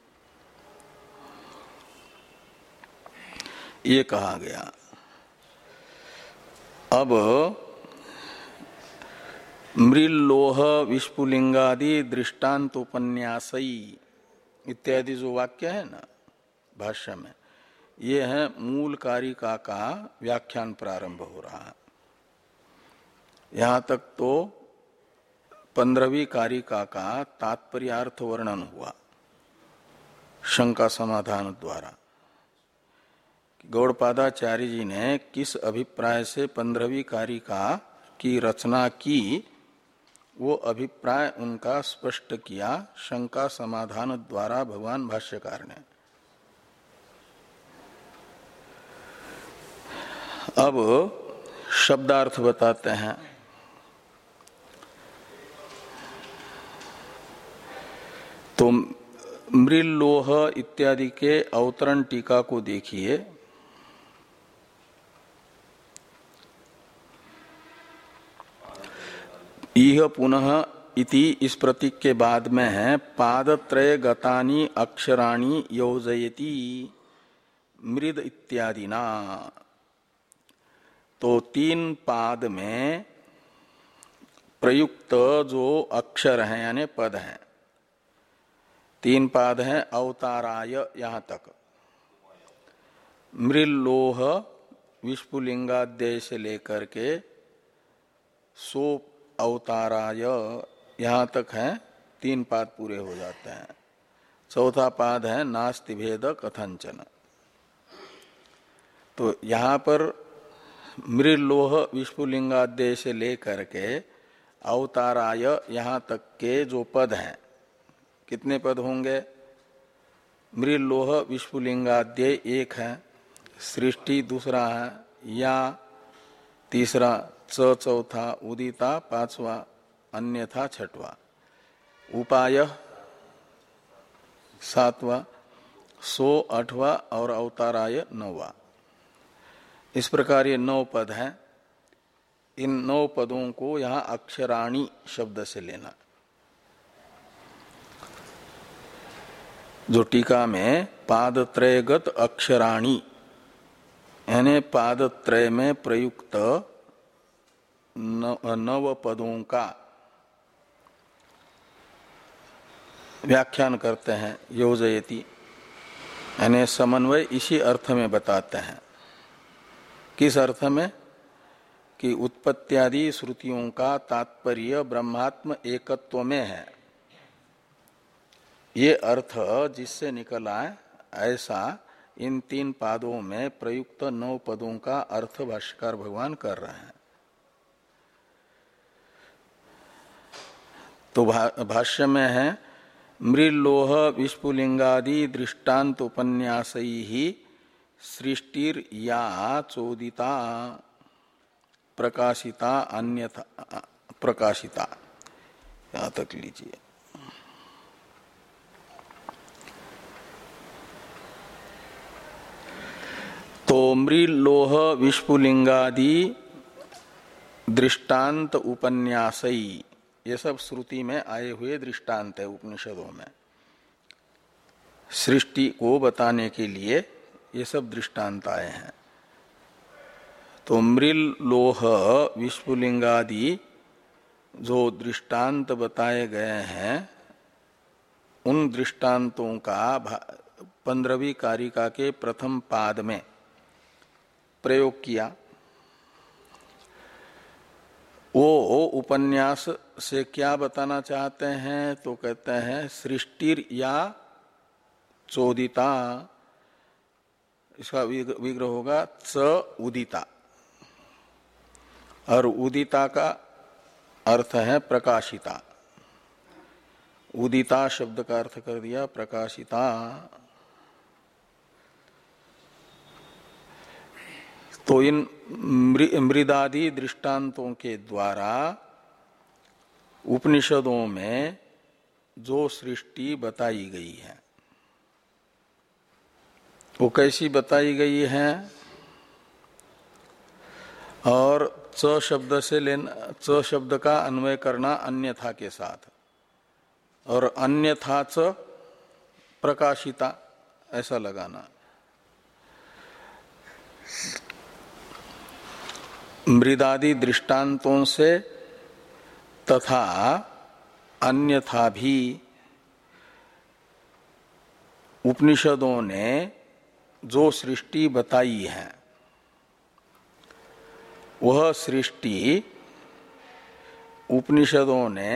ये कहा गया। अब मृल्लोह विस्फुलिंगादि दृष्टान्तोपन्यासई इत्यादि जो वाक्य है ना भाष्य में, ये है मूल कारिका का व्याख्यान प्रारंभ हो रहा है। यहां तक तो पंद्रहवीं कारिका का तात्पर्यार्थ वर्णन हुआ शंका समाधान द्वारा। गौड़पादाचार्य जी ने किस अभिप्राय से पंद्रहवीं कारिका की रचना की, वो अभिप्राय उनका स्पष्ट किया शंका समाधान द्वारा भगवान भाष्यकार ने। अब शब्दार्थ बताते हैं। तो मृल्लोह इत्यादि के अवतरण टीका को देखिए। यह पुनः इति इस प्रतीक के बाद में है पादत्रय गतानि अक्षराणि योजयति मृद इत्यादि ना। तो तीन पाद में प्रयुक्त जो अक्षर हैं यानी पद हैं, तीन पाद हैं अवताराय यहां तक। मृल्लोह विष्पुलिंगाद्यय से लेकर के सो अवताराय यहां तक है, तीन पाद पूरे हो जाते हैं। चौथा पाद है नास्ति भेद कथंचन। तो यहां पर मृल्लोह विष्पुलिंगाद्यय से लेकर के अवताराय यहां तक के जो पद हैं, कितने पद होंगे? मृल्लोह विष्पुलिंगाद्यय एक है, सृष्टि दूसरा है, या तीसरा, च चौथा, उदिता पांचवा, अन्यथा छठवा, उपाय सातवा, सो आठवा और अवताराय नौवा। इस प्रकार ये नौ पद हैं। इन नौ पदों को यहां अक्षराणी शब्द से लेना। जो टीका में पादत्रयगत अक्षराणी यानी पादत्रय में प्रयुक्त नव पदों का व्याख्यान करते हैं। योजयति यानी समन्वय इसी अर्थ में बताते हैं। किस अर्थ में? कि उत्पत्त्यादि श्रुतियों का तात्पर्य ब्रह्मात्म एकत्व में है, ये अर्थ जिससे निकला है, ऐसा इन तीन पादों में प्रयुक्त नौ पदों का अर्थ भाष्यकार भगवान कर रहे हैं। तो भाष्य में है मृल्लोह विष्पुलिंगादि दृष्टांत उपन्यासई ही सृष्टिर या चोदिता प्रकाशिता अन्यथा प्रकाशिता, यहां तक लीजिए। तो मृल्लोह विष्पुलिंगादि दृष्टांत उपन्यासई, ये सब श्रुति में आए हुए दृष्टांत है उपनिषदों में। सृष्टि को बताने के लिए ये सब दृष्टांत आए हैं। तो मृल्लोह विष्पुलिंगादि जो दृष्टांत बताए गए हैं, उन दृष्टांतों का पंद्रहवीं कारिका के प्रथम पाद में प्रयोग किया। वो उपन्यास से क्या बताना चाहते हैं? तो कहते हैं सृष्टिर या चोदिता, इसका विग्रह होगा च उदिता, और उदिता का अर्थ है प्रकाशिता। उदिता शब्द का अर्थ कर दिया प्रकाशिता। तो इन मृदादि दृष्टांतों के द्वारा उपनिषदों में जो सृष्टि बताई गई है वो कैसी बताई गई है? और च शब्द से लेना, च शब्द का अन्वय करना अन्यथा के साथ, और अन्यथा च प्रकाशिता ऐसा लगाना। मृदादि दृष्टांतों से तथा अन्यथा भी उपनिषदों ने जो सृष्टि बताई है वह सृष्टि उपनिषदों ने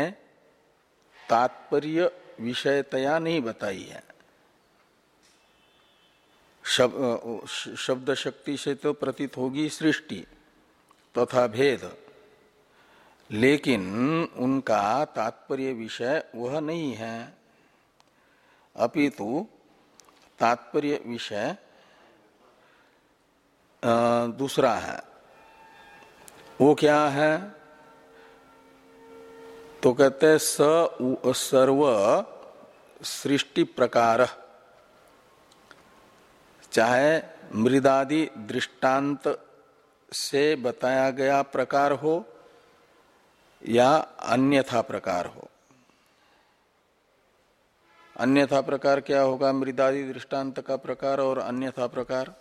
तात्पर्य विषयतया नहीं बताई है, शब, शब्द शक्ति से तो प्रतीत होगी सृष्टि तथा भेद, लेकिन उनका तात्पर्य विषय वह नहीं है, अपितु तात्पर्य विषय दूसरा है। वो क्या है? तो कहते हैं स सर्व सृष्टि प्रकार, चाहे मृदादि दृष्टांत से बताया गया प्रकार हो या अन्यथा प्रकार हो। अन्यथा प्रकार क्या होगा? मृदादि दृष्टांत का प्रकार और अन्यथा प्रकार।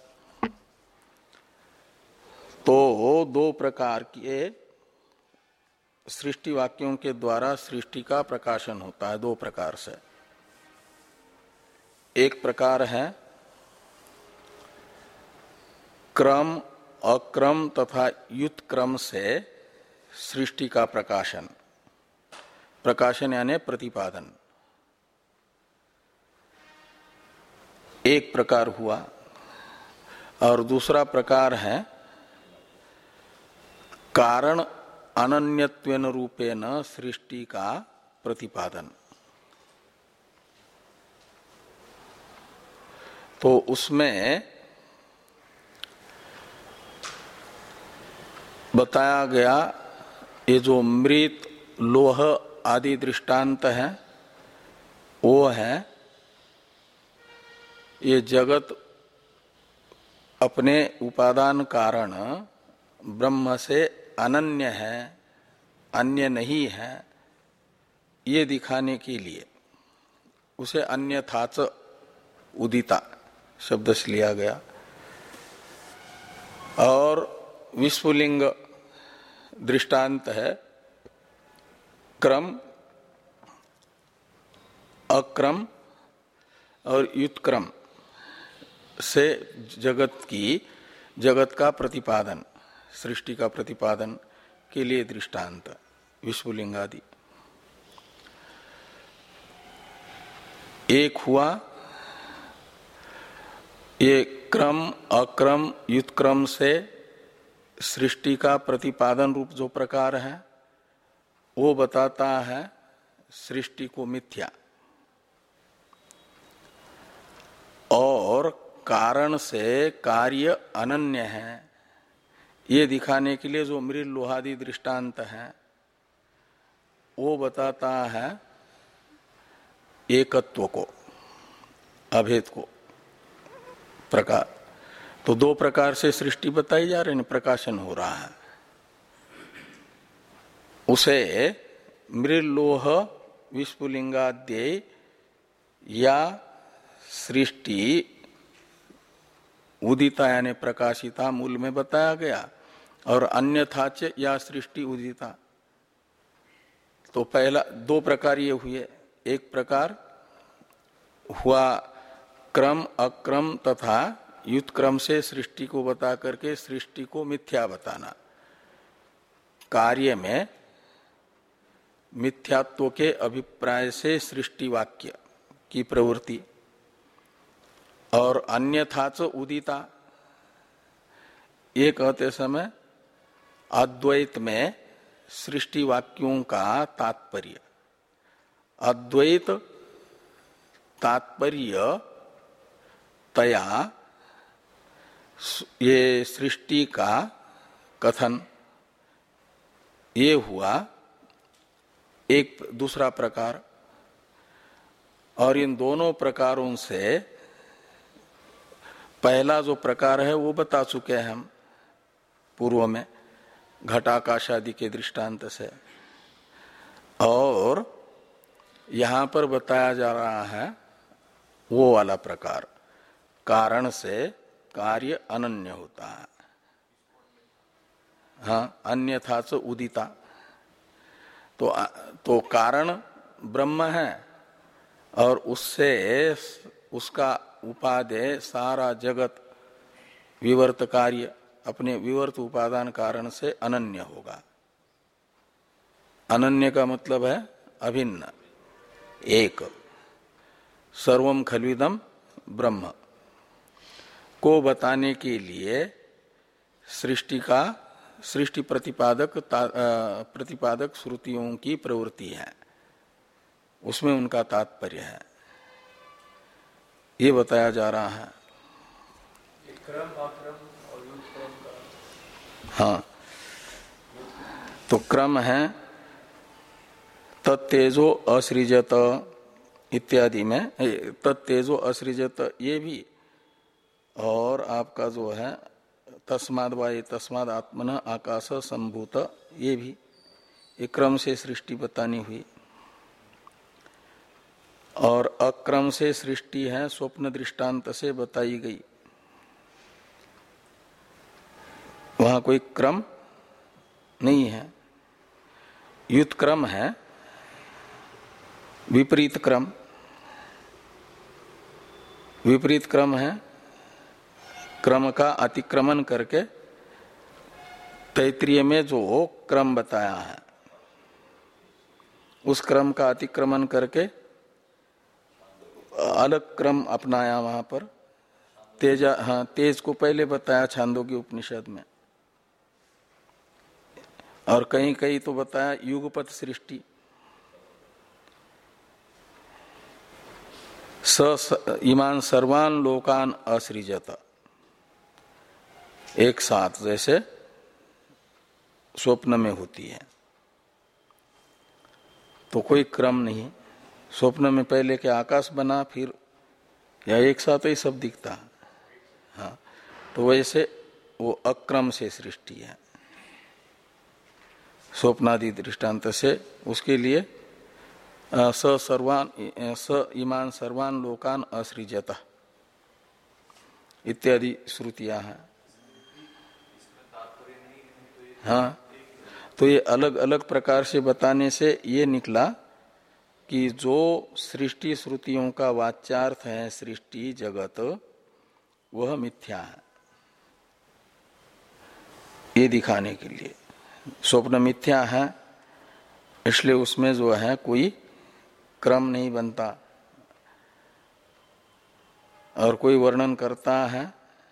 तो दो प्रकार के सृष्टि वाक्यों के द्वारा सृष्टि का प्रकाशन होता है, दो प्रकार से। एक प्रकार है क्रम अक्रम तथा युत्क्रम से सृष्टि का प्रकाशन, प्रकाशन यानी प्रतिपादन, एक प्रकार हुआ। और दूसरा प्रकार है कारण अनन्यत्वेन रूपेण सृष्टि का प्रतिपादन। तो उसमें बताया गया ये जो मृत लोह आदि दृष्टांत है वो है ये जगत अपने उपादान कारण ब्रह्म से अनन्य है, अन्य नहीं है, ये दिखाने के लिए उसे अन्यथाच उदिता शब्द से लिया गया। और विस्फुलिंग दृष्टांत है क्रम अक्रम और युत्क्रम से जगत की जगत का प्रतिपादन, सृष्टि का प्रतिपादन के लिए दृष्टांत विस्फुलिंग आदि। एक हुआ ये क्रम अक्रम युत्क्रम से सृष्टि का प्रतिपादन रूप जो प्रकार है वो बताता है सृष्टि को मिथ्या, और कारण से कार्य अनन्य है ये दिखाने के लिए जो मृल लोहादि दृष्टांत है वो बताता है एकत्व को, अभेद को प्रकार। तो दो प्रकार से सृष्टि बताई जा रही है, प्रकाशन हो रहा है। उसे मृल लोह विस्फुलिंगाद्य या सृष्टि उदिता यानी प्रकाशिता मूल में बताया गया, और अन्यथाच या सृष्टि उदिता। तो पहला दो प्रकार ये हुए। एक प्रकार हुआ क्रम अक्रम तथा युत्क्रम से सृष्टि को बता करके सृष्टि को मिथ्या बताना, कार्य में मिथ्यात्व के अभिप्राय से सृष्टि वाक्य की प्रवृत्ति। और अन्यथाच उदिता ये कहते समय अद्वैत में सृष्टि वाक्यों का तात्पर्य, अद्वैत तात्पर्य तया ये सृष्टि का कथन, ये हुआ एक दूसरा प्रकार। और इन दोनों प्रकारों से पहला जो प्रकार है वो बता चुके हैं हम पूर्व में घटाकाश आदि के दृष्टांत से, और यहां पर बताया जा रहा है वो वाला प्रकार, कारण से कार्य अनन्य होता है। हाँ, अन्यथाच उदिता। तो तो कारण ब्रह्म है और उससे उसका उपादेय सारा जगत विवर्त कार्य अपने विवर्त उपादान कारण से अनन्य होगा। अनन्य का मतलब है अभिन्न, एक, सर्वम खल्विदम ब्रह्म। को बताने के लिए सृष्टि का सृष्टि प्रतिपादक प्रतिपादक श्रुतियों की प्रवृत्ति है, उसमें उनका तात्पर्य है, ये बताया जा रहा है। क्रम अक्रम और युग क्रम का। हाँ, तो क्रम है तत्तेजो असृजत इत्यादि में, तत्तेजो असृजत ये भी, और आपका जो है तस्माद वाये तस्माद आत्मन आकाश संभूत ये भी एक क्रम से सृष्टि बतानी हुई। और अक्रम से सृष्टि है स्वप्न दृष्टांत से बताई गई, वहां कोई क्रम नहीं है। युत क्रम है, विपरीत क्रम, विपरीत क्रम है, क्रम का अतिक्रमण करके तैत्रीय में जो क्रम बताया है उस क्रम का अतिक्रमण करके अलग क्रम अपनाया वहां पर। तेजा हाँ तेज को पहले बताया छांदोग्य उपनिषद में, और कहीं कहीं तो बताया युगपत सृष्टि। स इमान सर्वान लोकान असृजत, एक साथ जैसे स्वप्न में होती है, तो कोई क्रम नहीं। स्वप्न में पहले के आकाश बना फिर, या एक साथ ही सब दिखता है। हाँ, तो वैसे वो अक्रम से सृष्टि है स्वप्नादि दृष्टांत से। उसके लिए स सर्वान स इमान सर्वान लोकान असृजत इत्यादि श्रुतियां हैं। हाँ, तो ये अलग अलग प्रकार से बताने से ये निकला कि जो सृष्टि श्रुतियों का वाच्यार्थ है सृष्टि जगत, वह मिथ्या है, ये दिखाने के लिए। स्वप्न मिथ्या है, इसलिए उसमें जो है कोई क्रम नहीं बनता, और कोई वर्णन करता है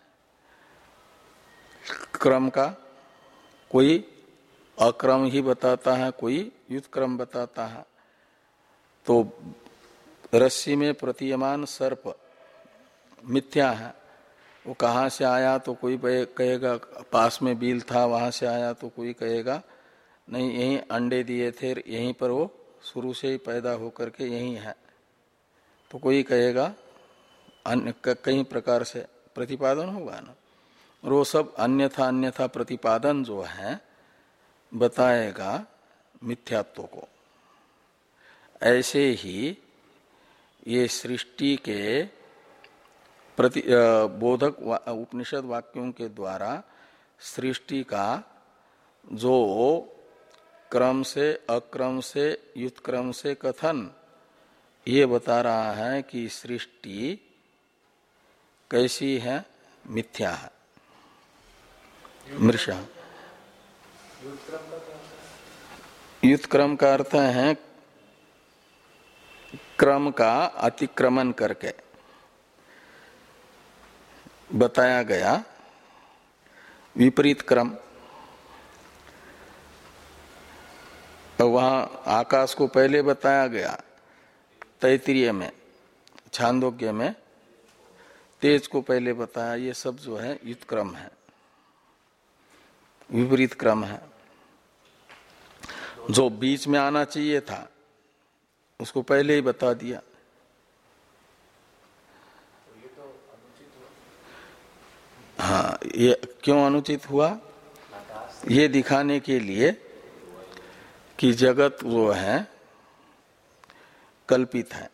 क्रम का, कोई अक्रम ही बताता है, कोई युतक्रम बताता है। तो रस्सी में प्रतीयमान सर्प मिथ्या है, वो कहाँ से आया तो कोई कहेगा पास में बील था वहां से आया, तो कोई कहेगा नहीं यहीं अंडे दिए थे यहीं पर वो शुरू से ही पैदा होकर के यहीं है, तो कोई कहेगा अन्य कई प्रकार से प्रतिपादन होगा ना। और वो सब अन्यथा अन्यथा प्रतिपादन जो है बताएगा मिथ्यात्व को। ऐसे ही ये सृष्टि के प्रति बोधक वा, उपनिषद वाक्यों के द्वारा सृष्टि का जो क्रम से अक्रम से युतक्रम से कथन ये बता रहा है कि सृष्टि कैसी है, मिथ्या है, मृषा। युतक्रम का अर्थ है क्रम का अतिक्रमण करके बताया गया विपरीत क्रम। वहां आकाश को पहले बताया गया तैत्तिरीय में, छांदोग्य में तेज को पहले बताया, ये सब जो है युतक्रम है, विपरीत क्रम है। जो बीच में आना चाहिए था उसको पहले ही बता दिया। हाँ, ये क्यों अनुचित हुआ? ये दिखाने के लिए कि जगत वो है कल्पित है,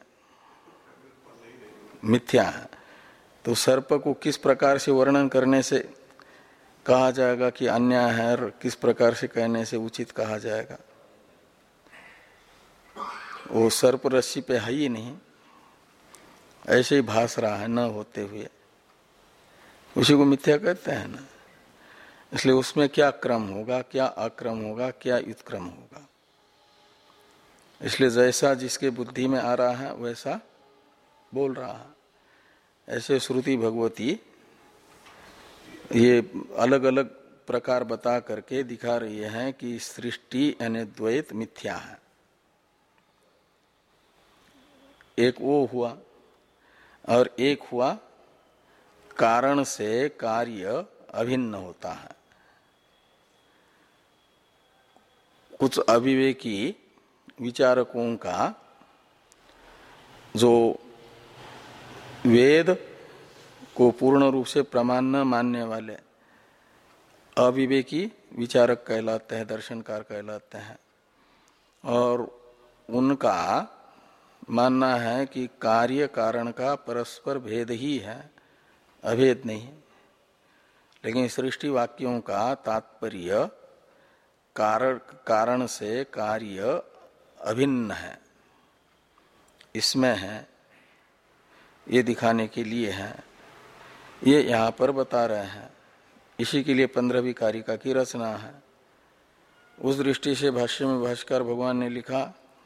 मिथ्या है। तो सर्प को किस प्रकार से वर्णन करने से कहा जाएगा कि अन्याय है, और किस प्रकार से कहने से उचित कहा जाएगा? वो सर्प रस्सी पे है ही नहीं, ऐसे ही भास रहा है न होते हुए, उसी को मिथ्या कहते हैं ना। इसलिए उसमें क्या क्रम होगा, क्या अक्रम होगा, क्या युतक्रम होगा। इसलिए जैसा जिसके बुद्धि में आ रहा है वैसा बोल रहा है। ऐसे श्रुति भगवती ये अलग अलग प्रकार बता करके दिखा रही है कि सृष्टि यानी द्वैत मिथ्या है। एक वो हुआ और एक हुआ कारण से कार्य अभिन्न होता है। कुछ अविवेकी विचारकों का जो वेद को पूर्ण रूप से प्रमाण न मानने वाले अविवेकी विचारक कहलाते हैं, दर्शनकार कहलाते हैं। और उनका मानना है कि कार्य कारण का परस्पर भेद ही है, अभेद नहीं। लेकिन सृष्टि वाक्यों का तात्पर्य कारण कारण से कार्य अभिन्न है, इसमें है, ये दिखाने के लिए है। ये यहाँ पर बता रहे हैं। इसी के लिए पंद्रहवीं कारिका की रचना है। उस दृष्टि से भाष्य में भाष्यकार भगवान ने लिखा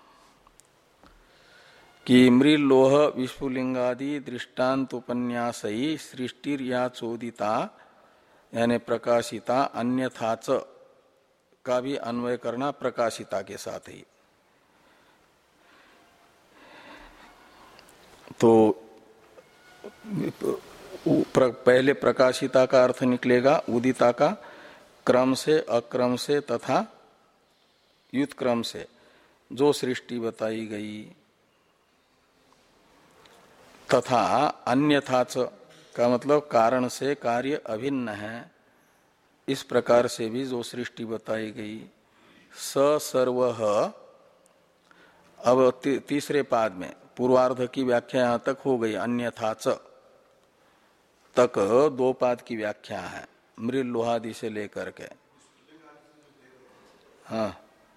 कि मृल लोह विस्फुलिंगादि दृष्टांत उपन्यासई सृष्टिर या चोदिता यानी प्रकाशिता अन्यथाच का भी अन्वय करना प्रकाशिता के साथ ही। तो पहले प्रकाशिता का अर्थ निकलेगा उदिता का, क्रम से अक्रम से तथा युतक्रम से जो सृष्टि बताई गई, तथा अन्यथाच का मतलब कारण से कार्य अभिन्न है, इस प्रकार से भी जो सृष्टि बताई गई। स सर्वः, अब ती, तीसरे पाद में पूर्वार्ध की व्याख्या यहां तक हो गई। अन्यथाच तक दो पाद की व्याख्या है, मृल लोहादि से लेकर के। हाँ,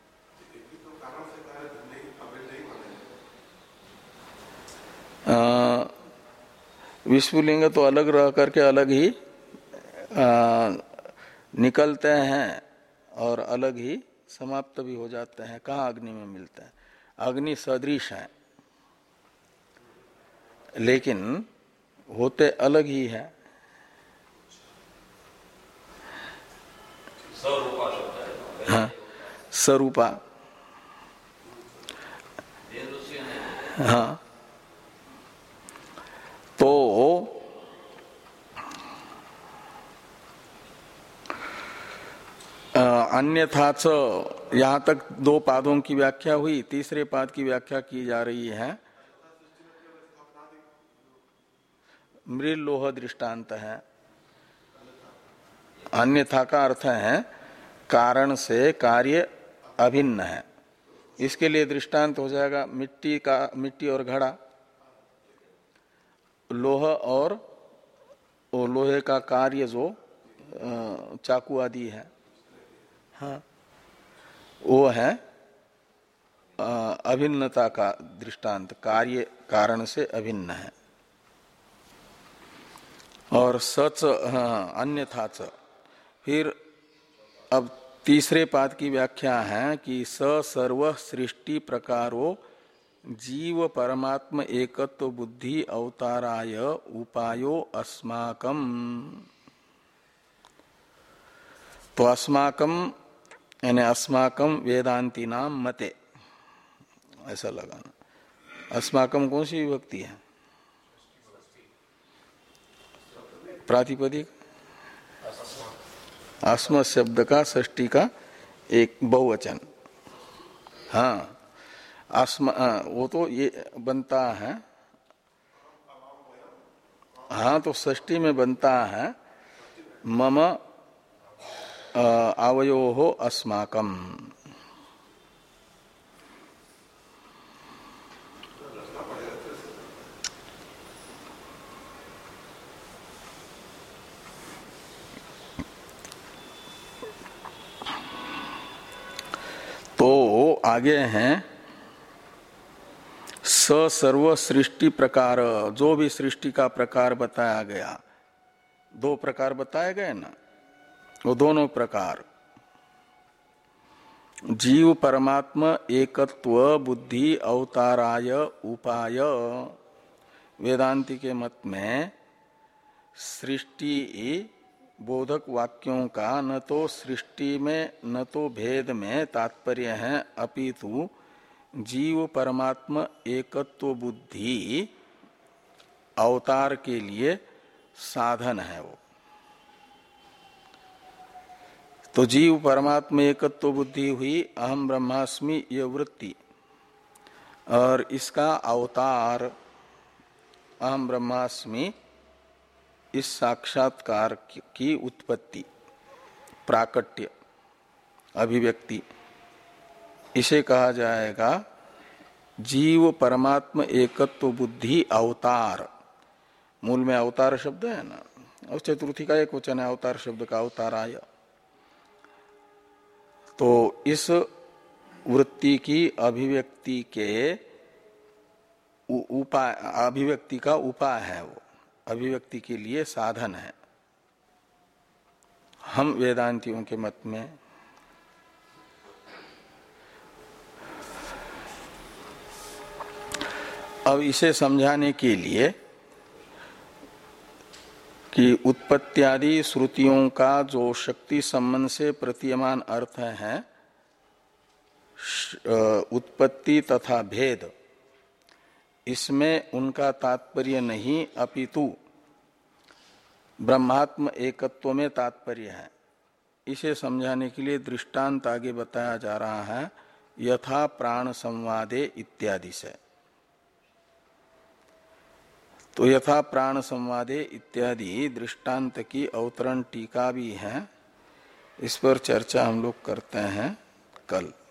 विश्वलिंग तो अलग रह करके अलग ही आ, निकलते हैं और अलग ही समाप्त भी हो जाते हैं। कहाँ अग्नि में मिलते हैं? अग्नि सदृश है लेकिन होते अलग ही है। स्वरूपा शब्द है। हाँ, स्वरूपा। हाँ, तो अन्यथाच यहां तक दो पादों की व्याख्या हुई। तीसरे पाद की व्याख्या की जा रही है। मृल लोह दृष्टांत है। अन्यथा का अर्थ है कारण से कार्य अभिन्न है। इसके लिए दृष्टांत हो जाएगा मिट्टी का, मिट्टी और घड़ा। लोह और लोहे का कार्य जो चाकू आदि है, हाँ, वो है अभिन्नता का दृष्टांत, कार्य कारण से अभिन्न है। और सच, हाँ, अन्यथाच। फिर अब तीसरे पाद की व्याख्या है कि स सर्व सृष्टि प्रकारो जीव परमात्म एकत्व बुद्धि अवताराय उपायो अस्माकम। तो अस्माकम यानी अस्माकम वेदांती नाम मते, ऐसा लगाना। अस्माकम कौन सी विभक्ति है? प्रातिपदिक। अस्म शब्द का षष्ठी का एक बहुवचन। हाँ, अस्म, वो तो ये बनता है। हाँ, तो षष्ठी में बनता है मम आवयोः अस्माकम। तो आगे हैं स सर्व सृष्टि प्रकार। जो भी सृष्टि का प्रकार बताया गया, दो प्रकार बताए गए ना, वो दोनों प्रकार जीव परमात्मा एकत्व बुद्धि अवताराय उपाय। वेदांति के मत में सृष्टि बोधक वाक्यों का न तो सृष्टि में न तो भेद में तात्पर्य है, अपितु जीव परमात्म एकत्व बुद्धि अवतार के लिए साधन है वो। तो जीव परमात्म एकत्व बुद्धि हुई अहम ब्रह्मास्मि ये वृत्ति, और इसका अवतार अहम ब्रह्मास्मि इस साक्षात्कार की उत्पत्ति, प्राकट्य, अभिव्यक्ति, इसे कहा जाएगा जीव परमात्म एकत्व बुद्धि अवतार। मूल में अवतार शब्द है ना, और चतुर्थी का एक वचन है अवतार शब्द का, अवताराय। तो इस वृत्ति की अभिव्यक्ति के उपाय, अभिव्यक्ति का उपाय है वो, अभिव्यक्ति के लिए साधन है हम वेदांतियों के मत में। अब इसे समझाने के लिए कि उत्पत्त्यादि श्रुतियों का जो शक्ति संबंध से प्रतीयमान अर्थ है, उत्पत्ति तथा भेद, इसमें उनका तात्पर्य नहीं अपितु ब्रह्मात्म एकत्व में तात्पर्य है। इसे समझाने के लिए दृष्टांत आगे बताया जा रहा है, यथा प्राण संवादे इत्यादि से। तो यथा प्राण संवादे इत्यादि दृष्टांत की अवतरण टीका भी है, इस पर चर्चा हम लोग करते हैं कल।